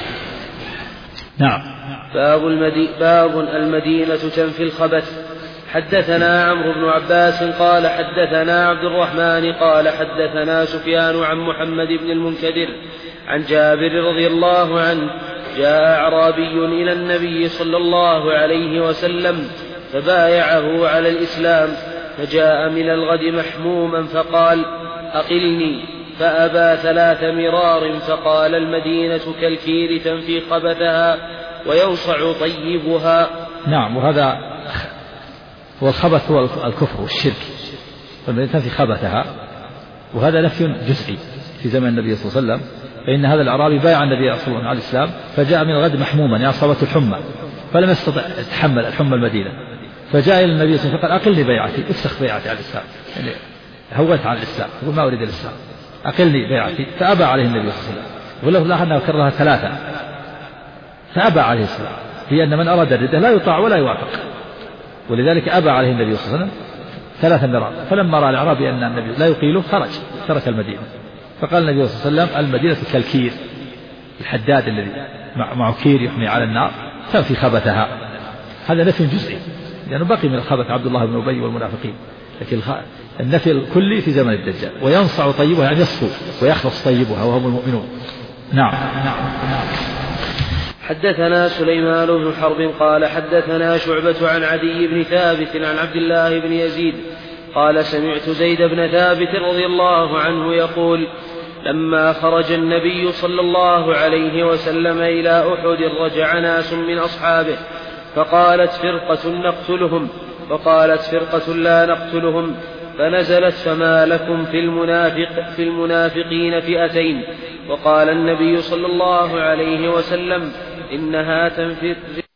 نعم. باب المدينة تنفي الخبث. حدثنا عمرو بن عباس قال حدثنا عبد الرحمن قال حدثنا سفيان عن محمد بن المنكدر عن جابر رضي الله عنه جاء أعرابي إلى النبي صلى الله عليه وسلم فبايعه على الإسلام، فجاء من الغد محموما فقال أقلني، فأبى 3 مرار، فقال المدينة كالكير تنفي خبثها ويوسع طيبها. نعم. وهذا هو الخبث، هو الكفر والشرك، فالمدينة تنفي خبثها، وهذا نفي جزئي في زمن النبي صلى الله عليه وسلم. فإن هذا الأعرابي بايع النبي صلى الله عليه وسلم على الإسلام، فجاء من الغد محموما يعني أصابته الحمى، فلم يستطع يتحمل الحمى المدينة، فجاء إلى النبي صلى الله عليه وسلم فقال أقلني بيعتي، افسخ بيعتي على الإسلام، يعني هوت على الإسلام، يقول ما أريد الإسلام، أقلني بيعتي. فأبى عليه النبي صلى الله عليه وسلم، ولو لاحظ أنه كررها 3، فأبى عليه السلام، هي أن من أراد الردة لا يطاع ولا يوافق، ولذلك أبى عليه النبي صلى الله عليه وسلم 3 مرات. فلما رأى الأعرابي أن النبي لا يقيله خرج ترك المدينة. فقال النبي صلى الله عليه وسلم المدينة كالكير، الحداد الذي معه كير يحمي على النار تنفي خبثها. هذا نفي جزئي لأنه بقي من الخبث عبد الله بن أبي والمنافقين، لكن النفي الكلي في زمن الدجال. وينصع طيبها يعني يصفو ويخلص طيبها وهم المؤمنون. نعم. حدثنا سليمان بن حرب قال حدثنا شعبة عن عدي بن ثابت عن عبد الله بن يزيد قال سمعت زيد بن ثابت رضي الله عنه يقول لما خرج النبي صلى الله عليه وسلم إلى أحد رجع ناس من أصحابه، فقالت فرقة نقتلهم وقالت فرقة لا نقتلهم، فنزلت فما لكم في المنافقين فئتين. وقال النبي صلى الله عليه وسلم إنها تنفي